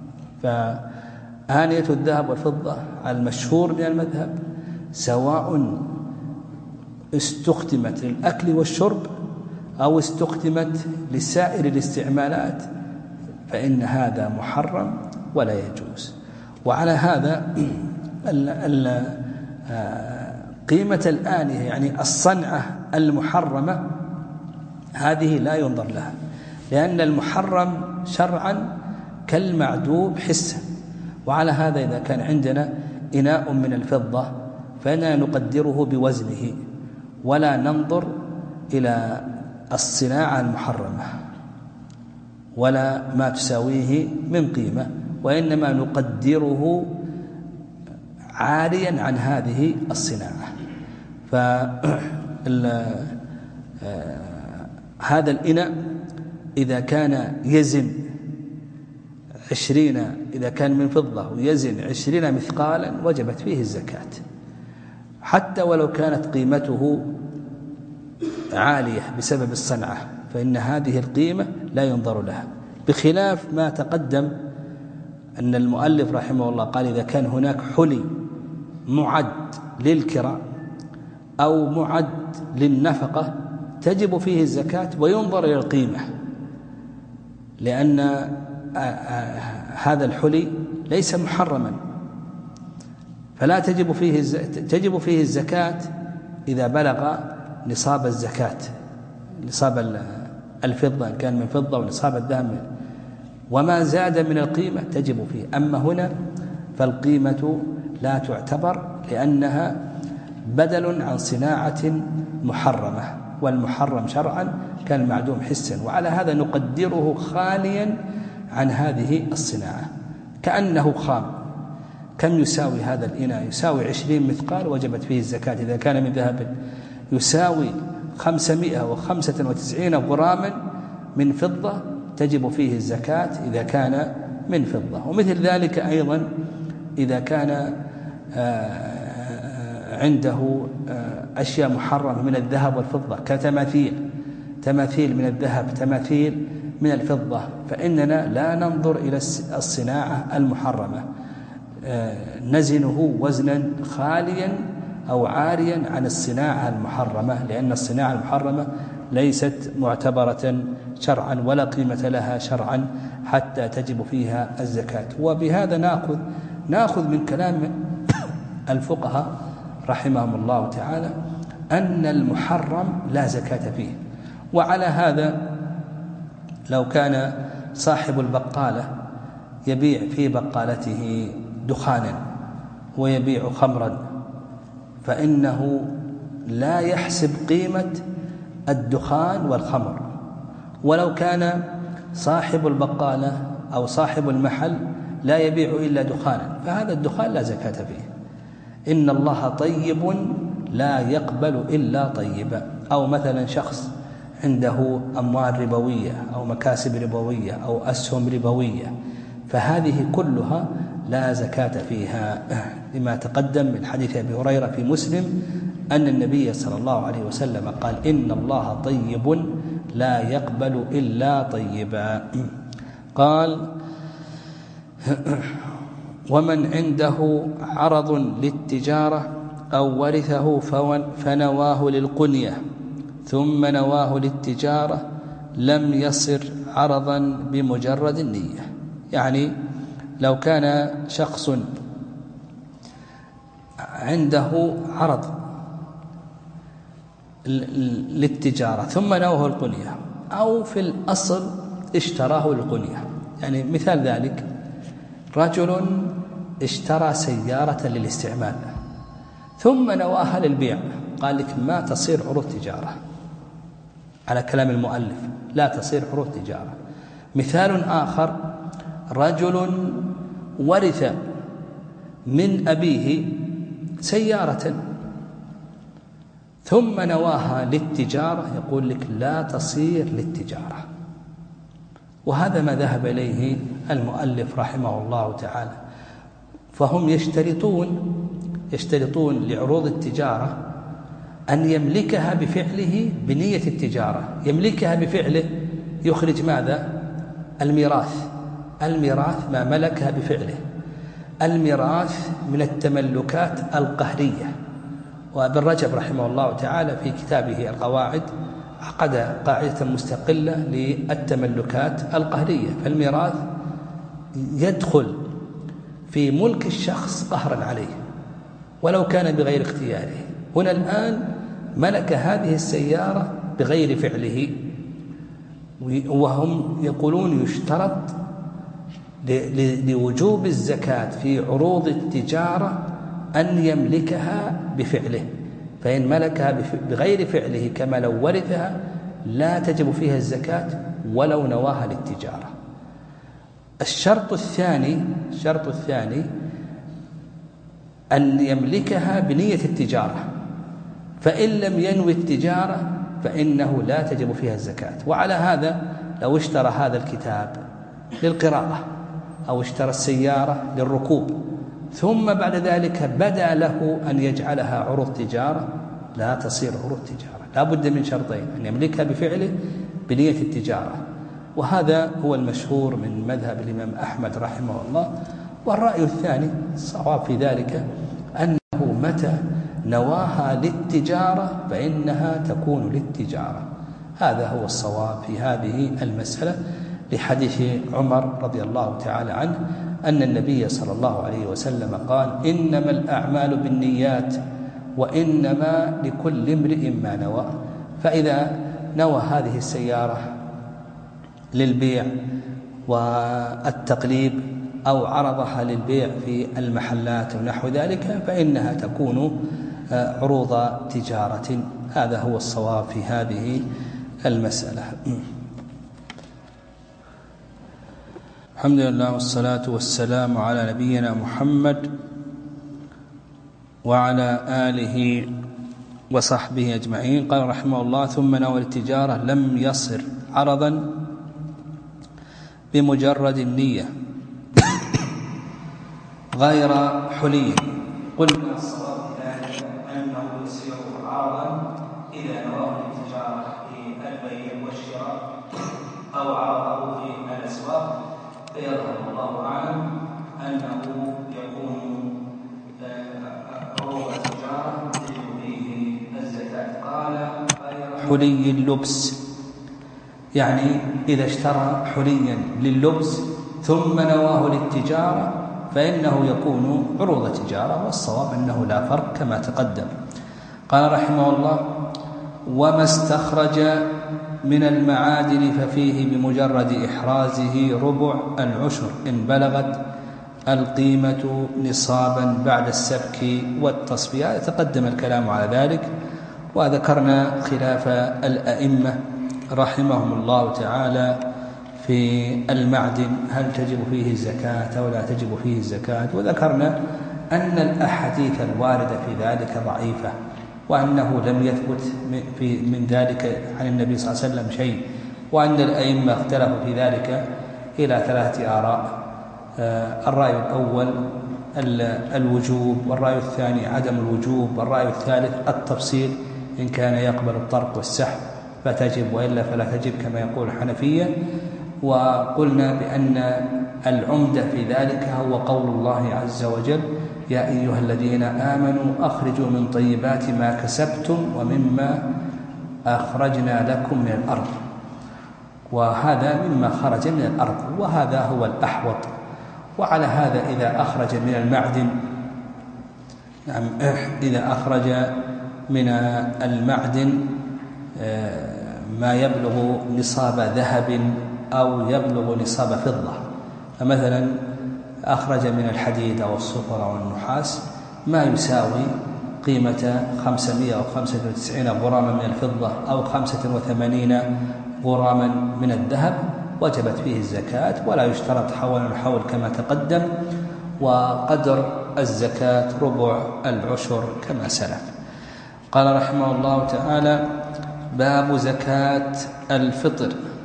فآنية الذهب والفضة على المشهور من المذهب سواء استخدمت للأكل والشرب أو استخدمت لسائر الاستعمالات فإن هذا محرم ولا يجوز. وعلى هذا ال ال قيمة الآنية يعني الصنعة المحرمة هذه لا ينظر لها، لأن المحرم شرعا كالمعدوم حسا. وعلى هذا إذا كان عندنا إناء من الفضة فإننا نقدره بوزنه ولا ننظر إلى الصناعة المحرمة ولا ما تساويه من قيمة، وإنما نقدره عاريا عن هذه الصناعة. فهذا الإناء إذا كان يزن عشرين، إذا كان من فضة ويزن عشرين مثقالا وجبت فيه الزكاة، حتى ولو كانت قيمته عالية بسبب الصنعة فإن هذه القيمة لا ينظر لها، بخلاف ما تقدم أن المؤلف رحمه الله قال: إذا كان هناك حلي معد للكراء أو معد للنفقة تجب فيه الزكاة وينظر إلى القيمة، لأن هذا الحلي ليس محرما فلا تجب فيه تجب فيه الزكاة إذا بلغ نصاب الزكاة، نصاب الفضة إن كان من فضة ونصاب الذهب، وما زاد من القيمة تجب فيه. أما هنا فالقيمة لا تعتبر لأنها بدل عن صناعة محرمة، والمحرم شرعا كان المعدوم حسا، وعلى هذا نقدره خاليا عن هذه الصناعة كأنه خام. كم يساوي هذا الإناء؟ يساوي عشرين مثقال وجبت فيه الزكاة إذا كان من ذهب، يساوي خمسمائة وخمسة وتسعين غراما من فضة تجب فيه الزكاة إذا كان من فضة. ومثل ذلك أيضا إذا كان عنده أشياء محرمة من الذهب والفضة كتماثيل، تماثيل من الذهب، تماثيل من الفضة، فإننا لا ننظر إلى الصناعة المحرمة، نزنه وزنا خاليا أو عاريا عن الصناعة المحرمة، لأن الصناعة المحرمة ليست معتبرة شرعا ولا قيمة لها شرعا حتى تجب فيها الزكاة. وبهذا نأخذ نأخذ من كلام الفقهاء رحمهم الله تعالى أن المحرم لا زكاة فيه. وعلى هذا لو كان صاحب البقالة يبيع في بقالته دخانا ويبيع خمرا فإنه لا يحسب قيمة الدخان والخمر، ولو كان صاحب البقالة أو صاحب المحل لا يبيع إلا دخانا فهذا الدخان لا زكاة فيه. إن الله طيب لا يقبل إلا طيبا. أو مثلا شخص عنده أموال ربوية أو مكاسب ربوية أو أسهم ربوية فهذه كلها لا زكاة فيها، لما تقدم من حديث أبي هريرة في مسلم أن النبي صلى الله عليه وسلم قال: إن الله طيب لا يقبل إلا طيبا. قال: ومن عنده عرض للتجارة أو ورثه فنواه للقنية ثم نواه للتجارة لم يصر عرضا بمجرد النية. يعني لو كان شخص عنده عرض للتجارة ثم نوه القنية، أو في الأصل اشتراه القنية. يعني مثال ذلك رجل اشترى سيارة للاستعمال ثم نواها للبيع، قال لك ما تصير عروض تجارة، على كلام المؤلف لا تصير عروض تجارة. مثال آخر رجل ورث من أبيه سيارة ثم نواها للتجارة، يقول لك لا تصير للتجارة. وهذا ما ذهب إليه المؤلف رحمه الله تعالى. فهم يشترطون يشترطون لعروض التجارة أن يملكها بفعله بنية التجارة. يملكها بفعله يخرج ماذا؟ الميراث. الميراث ما ملكها بفعله. الميراث من التملكات القهرية. وابن رجب رحمه الله تعالى في كتابه القواعد عقد قاعدة مستقلة للتملكات القهرية. فالميراث يدخل في ملك الشخص قهرا عليه ولو كان بغير اختياره. هنا الآن ملك هذه السيارة بغير فعله، وهم يقولون يشترط لوجوب الزكاة في عروض التجارة أن يملكها بفعله، فإن ملكها بغير فعله كما لو ورثها لا تجب فيها الزكاة ولو نواها للتجارة. الشرط الثاني الشرط الثاني أن يملكها بنية التجارة، فإن لم ينوي التجارة فإنه لا تجب فيها الزكاة. وعلى هذا لو اشترى هذا الكتاب للقراءة أو اشترى السيارة للركوب ثم بعد ذلك بدا له أن يجعلها عروض تجارة لا تصير عروض تجارة، لا بد من شرطين: أن يملكها بفعله بنية التجارة. وهذا هو المشهور من مذهب الإمام أحمد رحمه الله. والرأي الثاني الصواب في ذلك أنه متى نواها للتجارة فإنها تكون للتجارة. هذا هو الصواب في هذه المسألة، لحديث عمر رضي الله تعالى عنه أن النبي صلى الله عليه وسلم قال: إنما الأعمال بالنيات وإنما لكل امرئ ما نوى. فإذا نوى هذه السيارة للبيع والتقليب أو عرضها للبيع في المحلات ونحو ذلك فإنها تكون عروض تجارة. هذا هو الصواب في هذه المسألة. الحمد لله والصلاة والسلام على نبينا محمد وعلى آله وصحبه أجمعين. قال رحمه الله: ثم نوى التجارة لم يصر عرضا بمجرد النية غير حلي. قلنا الصواب ذلك أنه يصير عرضا إذا نواه التجارة في البيع والشراء أو عرضه في الأسواق، فيظهر الله أعلم أنه يكون عروض التجارة تجب فيه الزكاة. قال: حلي اللبس، يعني إذا اشترى حليا لللبس ثم نواه للتجارة فإنه يكون عروض تجارة، والصواب أنه لا فرق كما تقدم. قال رحمه الله: وما استخرج من المعادن ففيه بمجرد إحرازه ربع العشر إن بلغت القيمة نصابا بعد السبك والتصفية. تقدم الكلام على ذلك، وذكرنا خلاف الأئمة رحمهم الله تعالى في المعدن هل تجب فيه الزكاة أو لا تجب فيه الزكاة، وذكرنا أن الأحاديث الواردة في ذلك ضعيفة، وأنه لم يثبت في من ذلك عن النبي صلى الله عليه وسلم شيء، وأن الأئمة اختلفوا في ذلك إلى ثلاثة آراء: الرأي الأول الوجوب، والرأي الثاني عدم الوجوب، والرأي الثالث التفصيل، إن كان يقبل الطرق والسحب فتجب وإلا فلا تجب كما يقول الحنفية. وقلنا بأن العمدة في ذلك هو قول الله عز وجل: يا أيها الذين آمنوا أخرجوا من طيبات ما كسبتم ومما أخرجنا لكم من الأرض. وهذا مما خرج من الأرض، وهذا هو الأحوط. وعلى هذا إذا أخرج من المعدن نعم إذا أخرج من المعدن ما يبلغ نصاب ذهب أو يبلغ نصاب فضة، فمثلا أخرج من الحديد أو الصفر أو النحاس ما يساوي قيمة خمسمائة أو خمسة وتسعين غراما من الفضة أو خمسة وثمانين غراما من الذهب وجبت فيه الزكاة، ولا يشترط حول الحول كما تقدم، وقدر الزكاة ربع العشر كما سلف. قال رحمه الله تعالى: باب زكاة الفطر.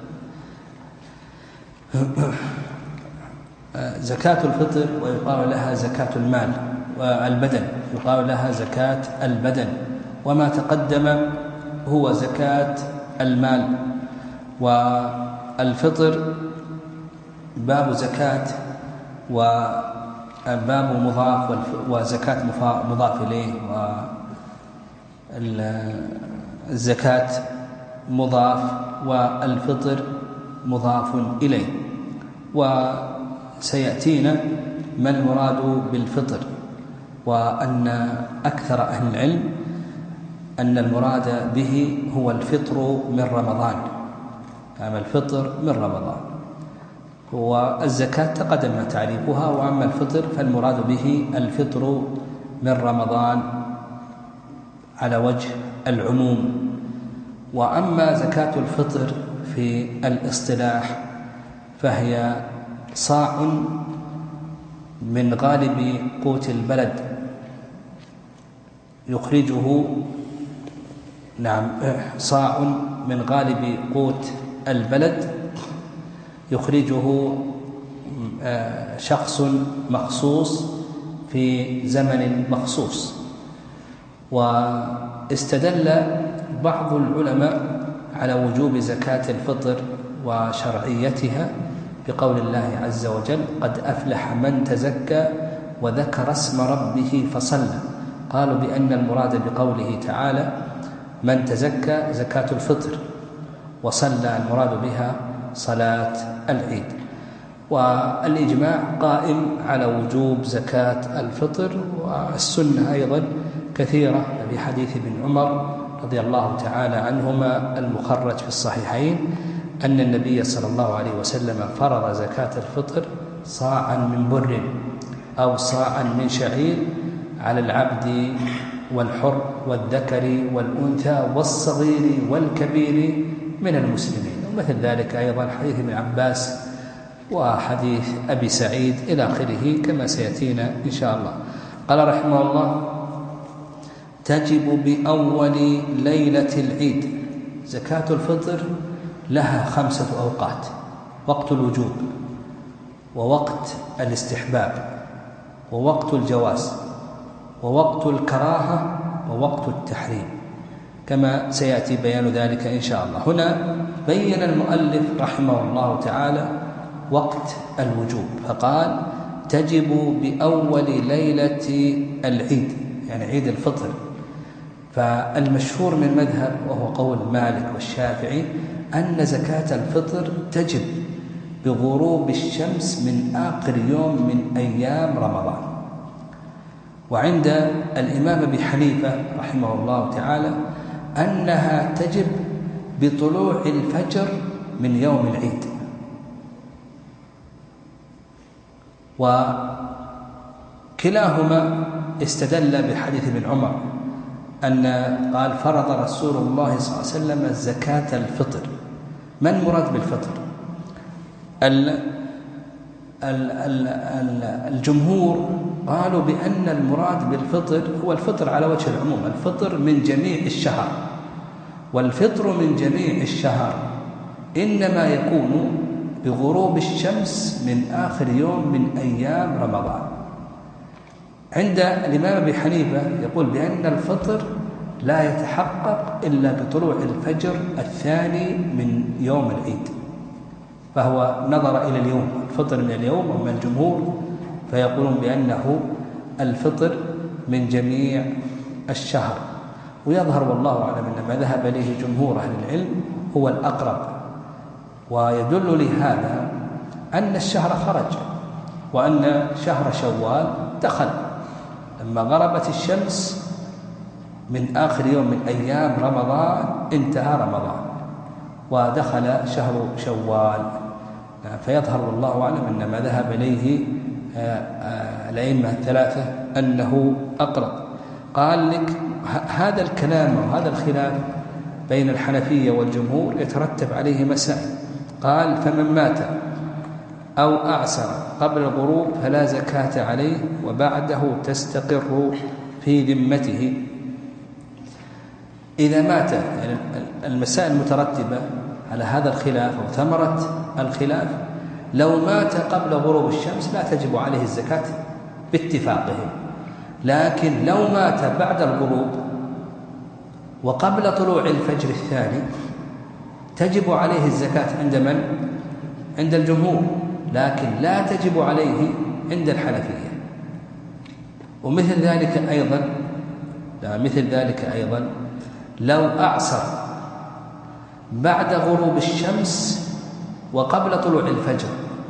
زكاة الفطر ويقال لها زكاة المال والبدن، يقال لها زكاة البدن، وما تقدم هو زكاة المال. والفطر باب زكاة وباب مضاف وزكاة مضاف إليه، والزكاة مضاف والفطر مضاف إليه. وسيأتينا ما المراد بالفطر، وأن أكثر أهل العلم أن المراد به هو الفطر من رمضان، أما الفطر من رمضان. والزكاة تقدم تعريفها، وأما الفطر فالمراد به الفطر من رمضان على وجه العموم. وأما زكاة الفطر في الاصطلاح فهي صاع من غالب قوت البلد يخرجه نعم صاع من غالب قوت البلد يخرجه شخص مخصوص في زمن مخصوص. واستدل بعض العلماء على وجوب زكاة الفطر وشرعيتها بقول الله عز وجل: قد أفلح من تزكى وذكر اسم ربه فصلى. قالوا بأن المراد بقوله تعالى من تزكى زكاة الفطر، وصلى المراد بها صلاة العيد. والإجماع قائم على وجوب زكاة الفطر، والسنة أيضا كثيرة في حديث ابن عمر رضي الله تعالى عنهما المخرج في الصحيحين أن النبي صلى الله عليه وسلم فرض زكاة الفطر صاعا من بر أو صاعا من شعير على العبد والحر والذكر والأنثى والصغير والكبير من المسلمين. ومثل ذلك أيضا حديث ابن عباس وحديث أبي سعيد إلى آخره كما سيأتينا إن شاء الله. قال رحمه الله: تجب بأول ليلة العيد. زكاة الفطر لها خمسة أوقات: وقت الوجوب، ووقت الاستحباب، ووقت الجواز، ووقت الكراهة، ووقت التحريم، كما سيأتي بيان ذلك إن شاء الله. هنا بين المؤلف رحمه الله تعالى وقت الوجوب، فقال: تجب بأول ليلة العيد، يعني عيد الفطر. فالمشهور من المذهب وهو قول مالك والشافعي أن زكاة الفطر تجب بغروب الشمس من آخر يوم من أيام رمضان. وعند الإمام أبي حنيفة رحمه الله تعالى أنها تجب بطلوع الفجر من يوم العيد. وكلاهما استدل بحديث ابن عمر أن قال: فرض رسول الله صلى الله عليه وسلم زكاة الفطر. ما المراد بالفطر؟ ال ال ال ال الجمهور قالوا بأن المراد بالفطر هو الفطر على وجه العموم، الفطر من جميع الشهر. والفطر من جميع الشهر إنما يكون بغروب الشمس من آخر يوم من أيام رمضان. عند الإمام أبي حنيفة يقول بأن الفطر لا يتحقق إلا بطلوع الفجر الثاني من يوم العيد، فهو نظر إلى اليوم، الفطر من اليوم. ومن الجمهور فيقولون بأنه الفطر من جميع الشهر. ويظهر والله أعلم أن ما ذهب إليه جمهور أهل العلم هو الأقرب. ويدل لهذا أن الشهر خرج، وأن شهر شوال دخل لما غربت الشمس من آخر يوم من أيام رمضان، انتهى رمضان ودخل شهر شوال. فيظهر والله أعلم أن ما ذهب إليه الأئمة الثلاثة أنه أقرب. قال لك هذا الكلام وهذا الخلاف بين الحنفية والجمهور يترتب عليه مسائل. قال فمن مات أو أعسر قبل الغروب فلا زكاة عليه وبعده تستقر في ذمته. إذا مات، يعني المسائل المترتبة على هذا الخلاف أو ثمرة الخلاف، لو مات قبل غروب الشمس لا تجب عليه الزكاة باتفاقهم، لكن لو مات بعد الغروب وقبل طلوع الفجر الثاني تجب عليه الزكاة عند من؟ عند الجمهور، لكن لا تجب عليه عند الحنفية. ومثل ذلك أيضا لا مثل ذلك أيضا لو أعسر بعد غروب الشمس وقبل طلوع الفجر،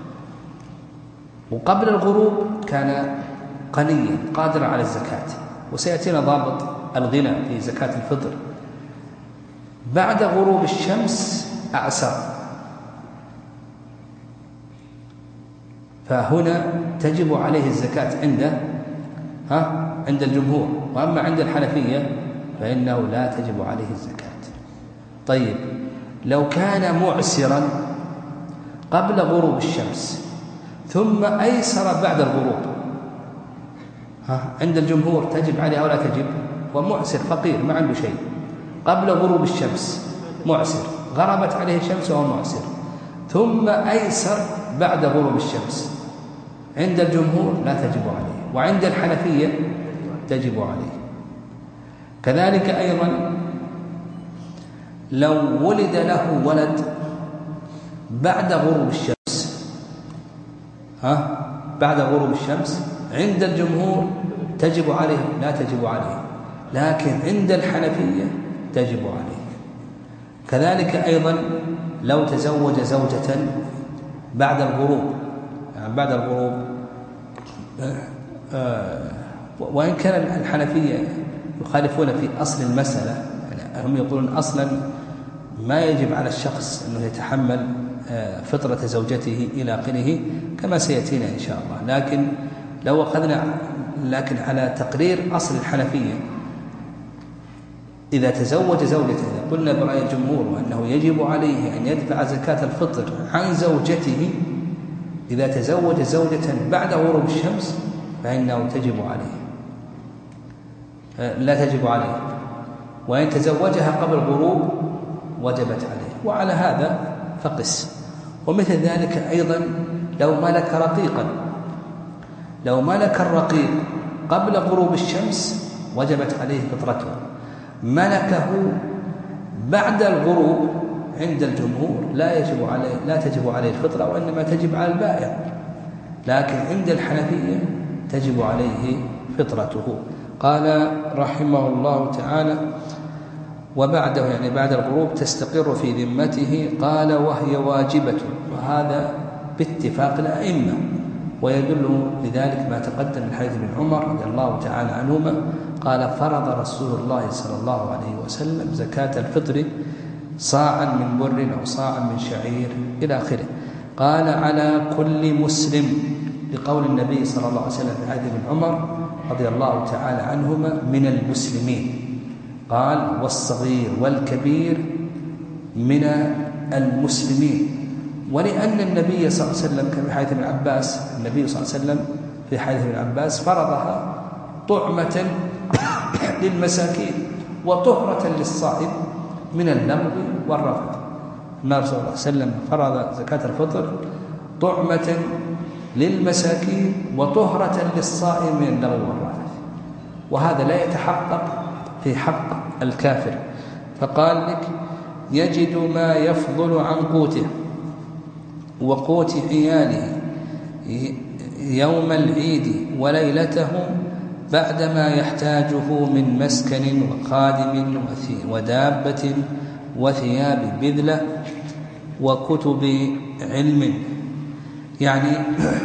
وقبل الغروب كان غنيا قادرا على الزكاة، وسيأتينا ضابط الغنى في زكاة الفطر. بعد غروب الشمس أعسر، فهنا تجب عليه الزكاة عند ها عند الجمهور، وأما عند الحنفية فإنه لا تجب عليه الزكاة. طيب لو كان معسرا قبل غروب الشمس ثم أيسر بعد الغروب، ها عند الجمهور تجب عليه أو لا تجب؟ ومعسر فقير ما عنده شيء قبل غروب الشمس، معسر غربت عليه الشمس وهو معسر، ثم أيسر بعد غروب الشمس، عند الجمهور لا تجب عليه، وعند الحنفية تجب عليه. كذلك أيضا لو ولد له ولد بعد غروب الشمس، ها بعد غروب الشمس، عند الجمهور تجب عليه لا تجب عليه، لكن عند الحنفية تجب عليه. كذلك أيضا لو تزوج زوجة بعد الغروب، يعني بعد الغروب وإن كان الحنفية يخالفون في أصل المسألة، يعني هم يقولون أصلا ما يجب على الشخص أنه يتحمل فطرة زوجته إلى آخره كما سيأتينا إن شاء الله، لكن لو أخذنا لكن على تقرير أصل الحنفية إذا تزوج زوجته، قلنا برأي الجمهور وأنه يجب عليه أن يدفع زكاة الفطر عن زوجته إذا تزوج زوجة بعد غروب الشمس فإنه تجب عليه لا تجب عليه، وإن تزوجها قبل الغروب وجبت عليه، وعلى هذا فقس. ومثل ذلك أيضا لو ملك رقيقا، لو ملك الرقيق قبل غروب الشمس وجبت عليه فطرته، ملكه بعد الغروب عند الجمهور لا يجب عليه لا تجب عليه الفطرة، وإنما تجب على البائع، لكن عند الحنفية تجب عليه فطرته. قال رحمه الله تعالى وبعده يعني بعد الغروب تستقر في ذمته. قال وهي واجبة، وهذا باتفاق الأئمة، ويدل لذلك ما تقدم من حديث ابن عمر رضي الله تعالى عنهما قال فرض رسول الله صلى الله عليه وسلم زكاة الفطر صاعا من بر أو صاعا من شعير إلى آخره. قال على كل مسلم، لقول النبي صلى الله عليه وسلم في حديث ابن عمر رضي الله تعالى عنهما من المسلمين، قال والصغير والكبير من المسلمين. ولأن النبي صلى الله عليه وسلم كما في حديث ابن عباس، النبي صلى الله عليه وسلم في حديث ابن عباس فرضها طعمة للمساكين وطهرة للصائم من اللغو والرفث. النبي صلى الله عليه وسلم فرض زكاة الفطر طعمة للمساكين وطهرة للصائم من اللغو والرفث، وهذا لا يتحقق في حق الكافر. فقال لك يجد ما يفضل عن قوته وقوت عياله يوم العيد وليلته بعدما يحتاجه من مسكن وخادم ودابة وثياب بذلة وكتب علم. يعني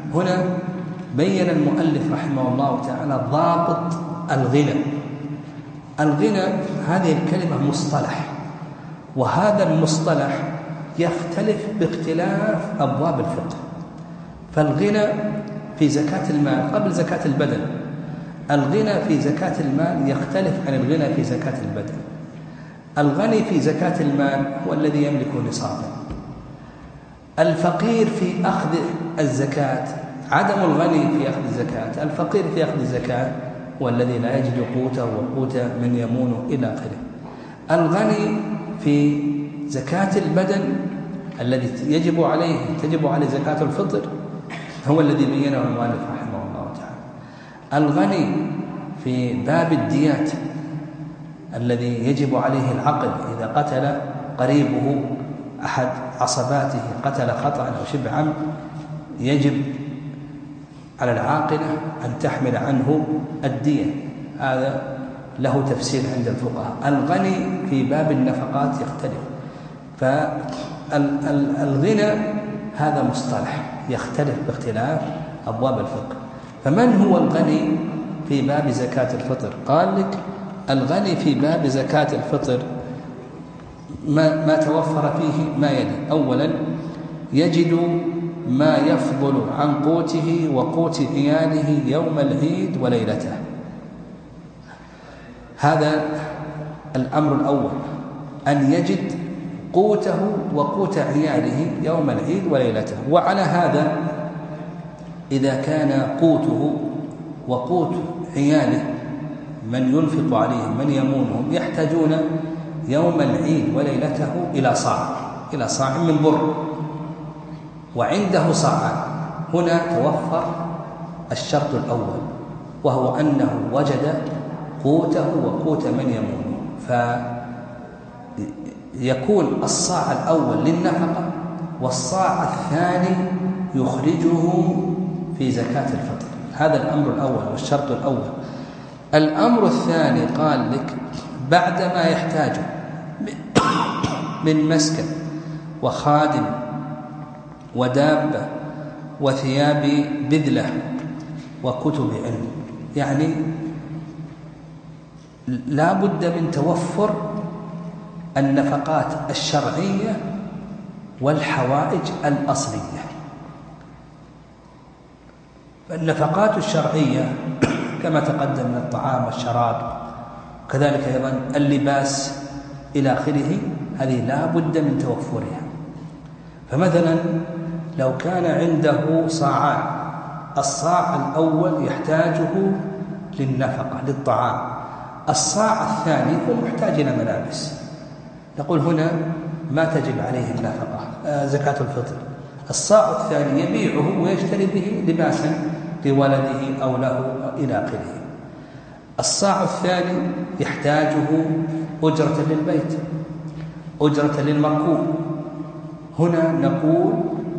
هنا بين المؤلف رحمه الله تعالى ضابط الغنى. الغنى هذه الكلمة مصطلح، وهذا المصطلح يختلف باختلاف أبواب الفقه. فالغنى في زكاة المال قبل زكاة البدن، الغنى في زكاة المال يختلف عن الغنى في زكاة البدن. الغني في زكاة المال هو الذي يملك نصابا. الفقير في أخذ الزكاة عدم الغني في أخذ الزكاة. الفقير في أخذ الزكاة هو الذي لا يجد قوته وقوت من يمونه إلى آخره. الغني في زكاة البدن الذي يجب عليه تجب عليه زكاة الفطر هو الذي بينه المؤلف رحمه الله تعالى. الغني في باب الديات الذي يجب عليه العقل إذا قتل قريبه أحد عصباته، قتل خطأ أو شبه عمد، يجب على العاقلة أن تحمل عنه الدية. هذا له تفسير عند الفقهاء. الغني في باب النفقات يختلف. فالغنى هذا مصطلح يختلف باختلاف أبواب الفقه. فمن هو الغني في باب زكاة الفطر؟ قال لك الغني في باب زكاة الفطر ما, ما توفر فيه ما يلي. أولا يجد ما يفضل عن قوته وقوت عياله يوم العيد وليلته. هذا الأمر الأول، أن يجد قوته وقوت عياله يوم العيد وليلته. وعلى هذا إذا كان قوته وقوت عياله من ينفق عليهم من يمونهم يحتاجون يوم العيد وليلته إلى صاع إلى صاع من بر، وعنده صاعان، هنا توفر الشرط الأول وهو أنه وجد قوته وقوت من يمونه، فيكون الصاع الأول للنفقة والصاع الثاني يخرجه في زكاة الفطر. هذا الأمر الأول والشرط الأول. الأمر الثاني قال لك بعدما يحتاج من مسكن وخادم ودابة وثياب بذلة وكتب علم، يعني لا بد من توفر النفقات الشرعية والحوائج الأصلية. النفقات الشرعية كما تقدم من الطعام والشراب، كذلك أيضا اللباس إلى آخره، هذه لا بد من توفرها. فمثلا لو كان عنده صاعان، الصاع الأول يحتاجه للنفقة للطعام، الصاع الثاني هو محتاج إلى ملابس، نقول هنا ما تجب عليه النفقة آه زكاة الفطر. الصاع الثاني يبيعه ويشتري به لباسا لولده أو له إلى آخره. الصاع الثاني يحتاجه أجرة للبيت، أجرة للمركوب، هنا نقول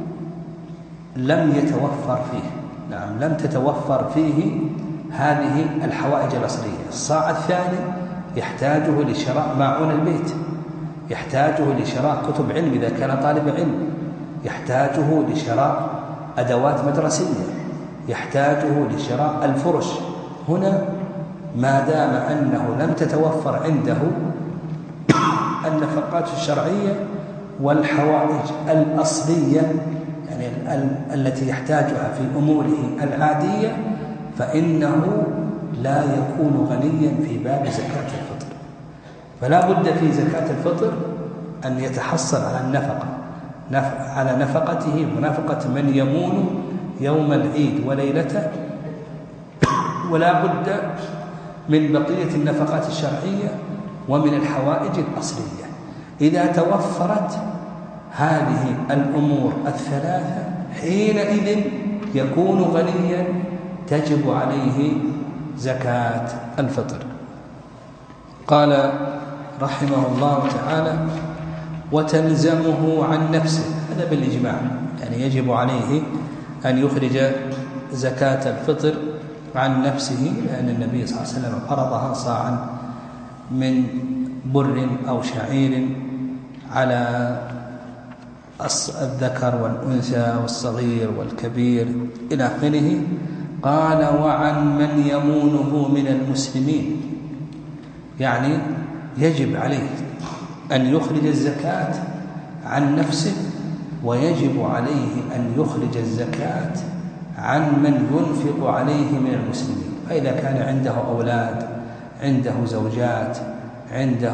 لم يتوفر فيه، نعم لم تتوفر فيه هذه الحوائج الأصلية. الصاع الثاني يحتاجه لشراء ماعون البيت، يحتاجه لشراء كتب علم إذا كان طالب علم، يحتاجه لشراء أدوات مدرسية، يحتاجه لشراء الفرش. هنا ما دام أنه لم تتوفر عنده النفقات الشرعية والحوائج الأصلية يعني ال التي يحتاجها في أموره العادية، فإنه لا يكون غنيا في باب زكاة الفطر. فلا بد في زكاة الفطر أن يتحصل على النفقة على نفقته ونفقة من يمون يوم العيد وليلته، ولا بد من بقية النفقات الشرعية ومن الحوائج الأصلية. إذا توفرت هذه الأمور الثلاثة حينئذ يكون غنيا تجب عليه زكاة الفطر. قال رحمه الله تعالى وتلزمه عن نفسه، هذا بالإجماع، يعني يجب عليه أن يخرج زكاة الفطر عن نفسه، لأن النبي صلى الله عليه وسلم فرضها صاعا من بر أو شعير على الذكر والأنثى والصغير والكبير إلى آخره. قال وعن من يمونه من المسلمين، يعني يجب عليه أن يخرج الزكاة عن نفسه، ويجب عليه أن يخرج الزكاة عن من ينفق عليه من المسلمين. فإذا كان عنده أولاد، عنده زوجات، عنده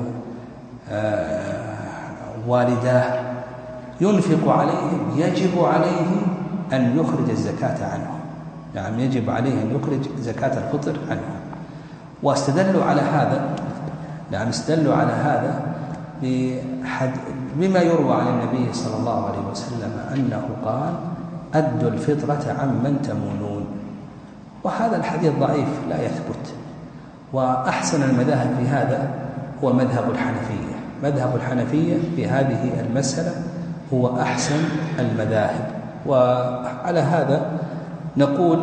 آه والداه ينفق عليهم، يجب عليه أن يخرج الزكاة عنهم. يعني يجب عليه أن يخرج زكاة الفطر عنهم. واستدلوا على هذا نعم استدلوا على هذا بما يروى عن النبي صلى الله عليه وسلم أنه قال أدوا الفطرة عمن تمونون. وهذا الحديث ضعيف لا يثبت. وأحسن المذاهب في هذا هو مذهب الحنفية. مذهب الحنفية في هذه المسألة هو أحسن المذاهب. وعلى هذا نقول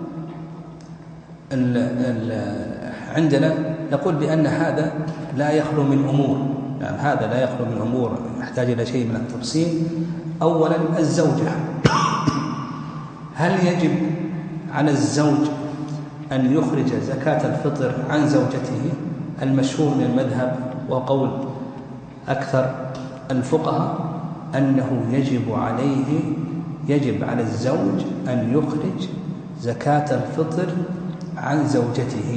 ال ال عندنا نقول بأن هذا لا يخلو من أمور، يعني هذا لا يخلو من أمور يحتاج إلى شيء من التفصيل. أولا الزوجة، هل يجب على الزوج أن يخرج زكاة الفطر عن زوجته؟ المشهور من المذهب وقول أكثر الفقهاء أنه يجب عليه يجب على الزوج أن يخرج زكاة الفطر عن زوجته.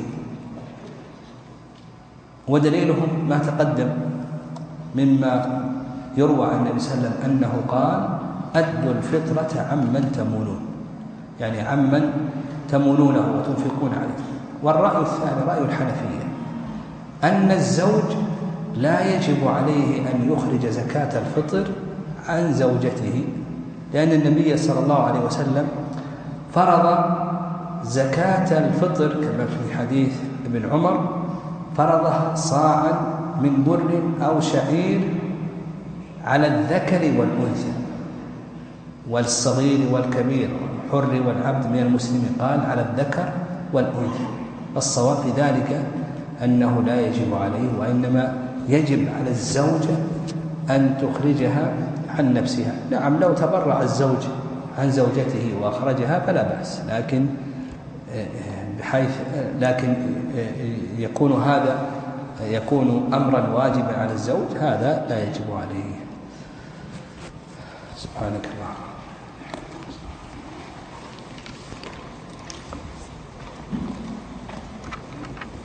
ودليلهم ما تقدم مما يروى عن النبي صلى الله عليه وسلم أنه قال أدوا الفطرة عمن تمونون، يعني عمن تمونونه وتنفقون عليه. والرأي الثاني رأي الحنفية أن الزوج لا يجب عليه أن يخرج زكاة الفطر عن زوجته، لأن النبي صلى الله عليه وسلم فرض زكاة الفطر كما في حديث ابن عمر، فرضها صاعا من بر أو شعير على الذكر والأنثى والصغير والكبير والحر والعبد من المسلمين، قال على الذكر والأنثى. الصواب في ذلك أنه لا يجب عليه، وإنما يجب على الزوجة أن تخرجها عن نفسها. نعم لو تبرع الزوج عن زوجته وأخرجها فلا بأس، لكن بحيث لكن يكون هذا يكون أمرا واجبا على الزوج، هذا لا يجب عليه. سبحانك اللهم.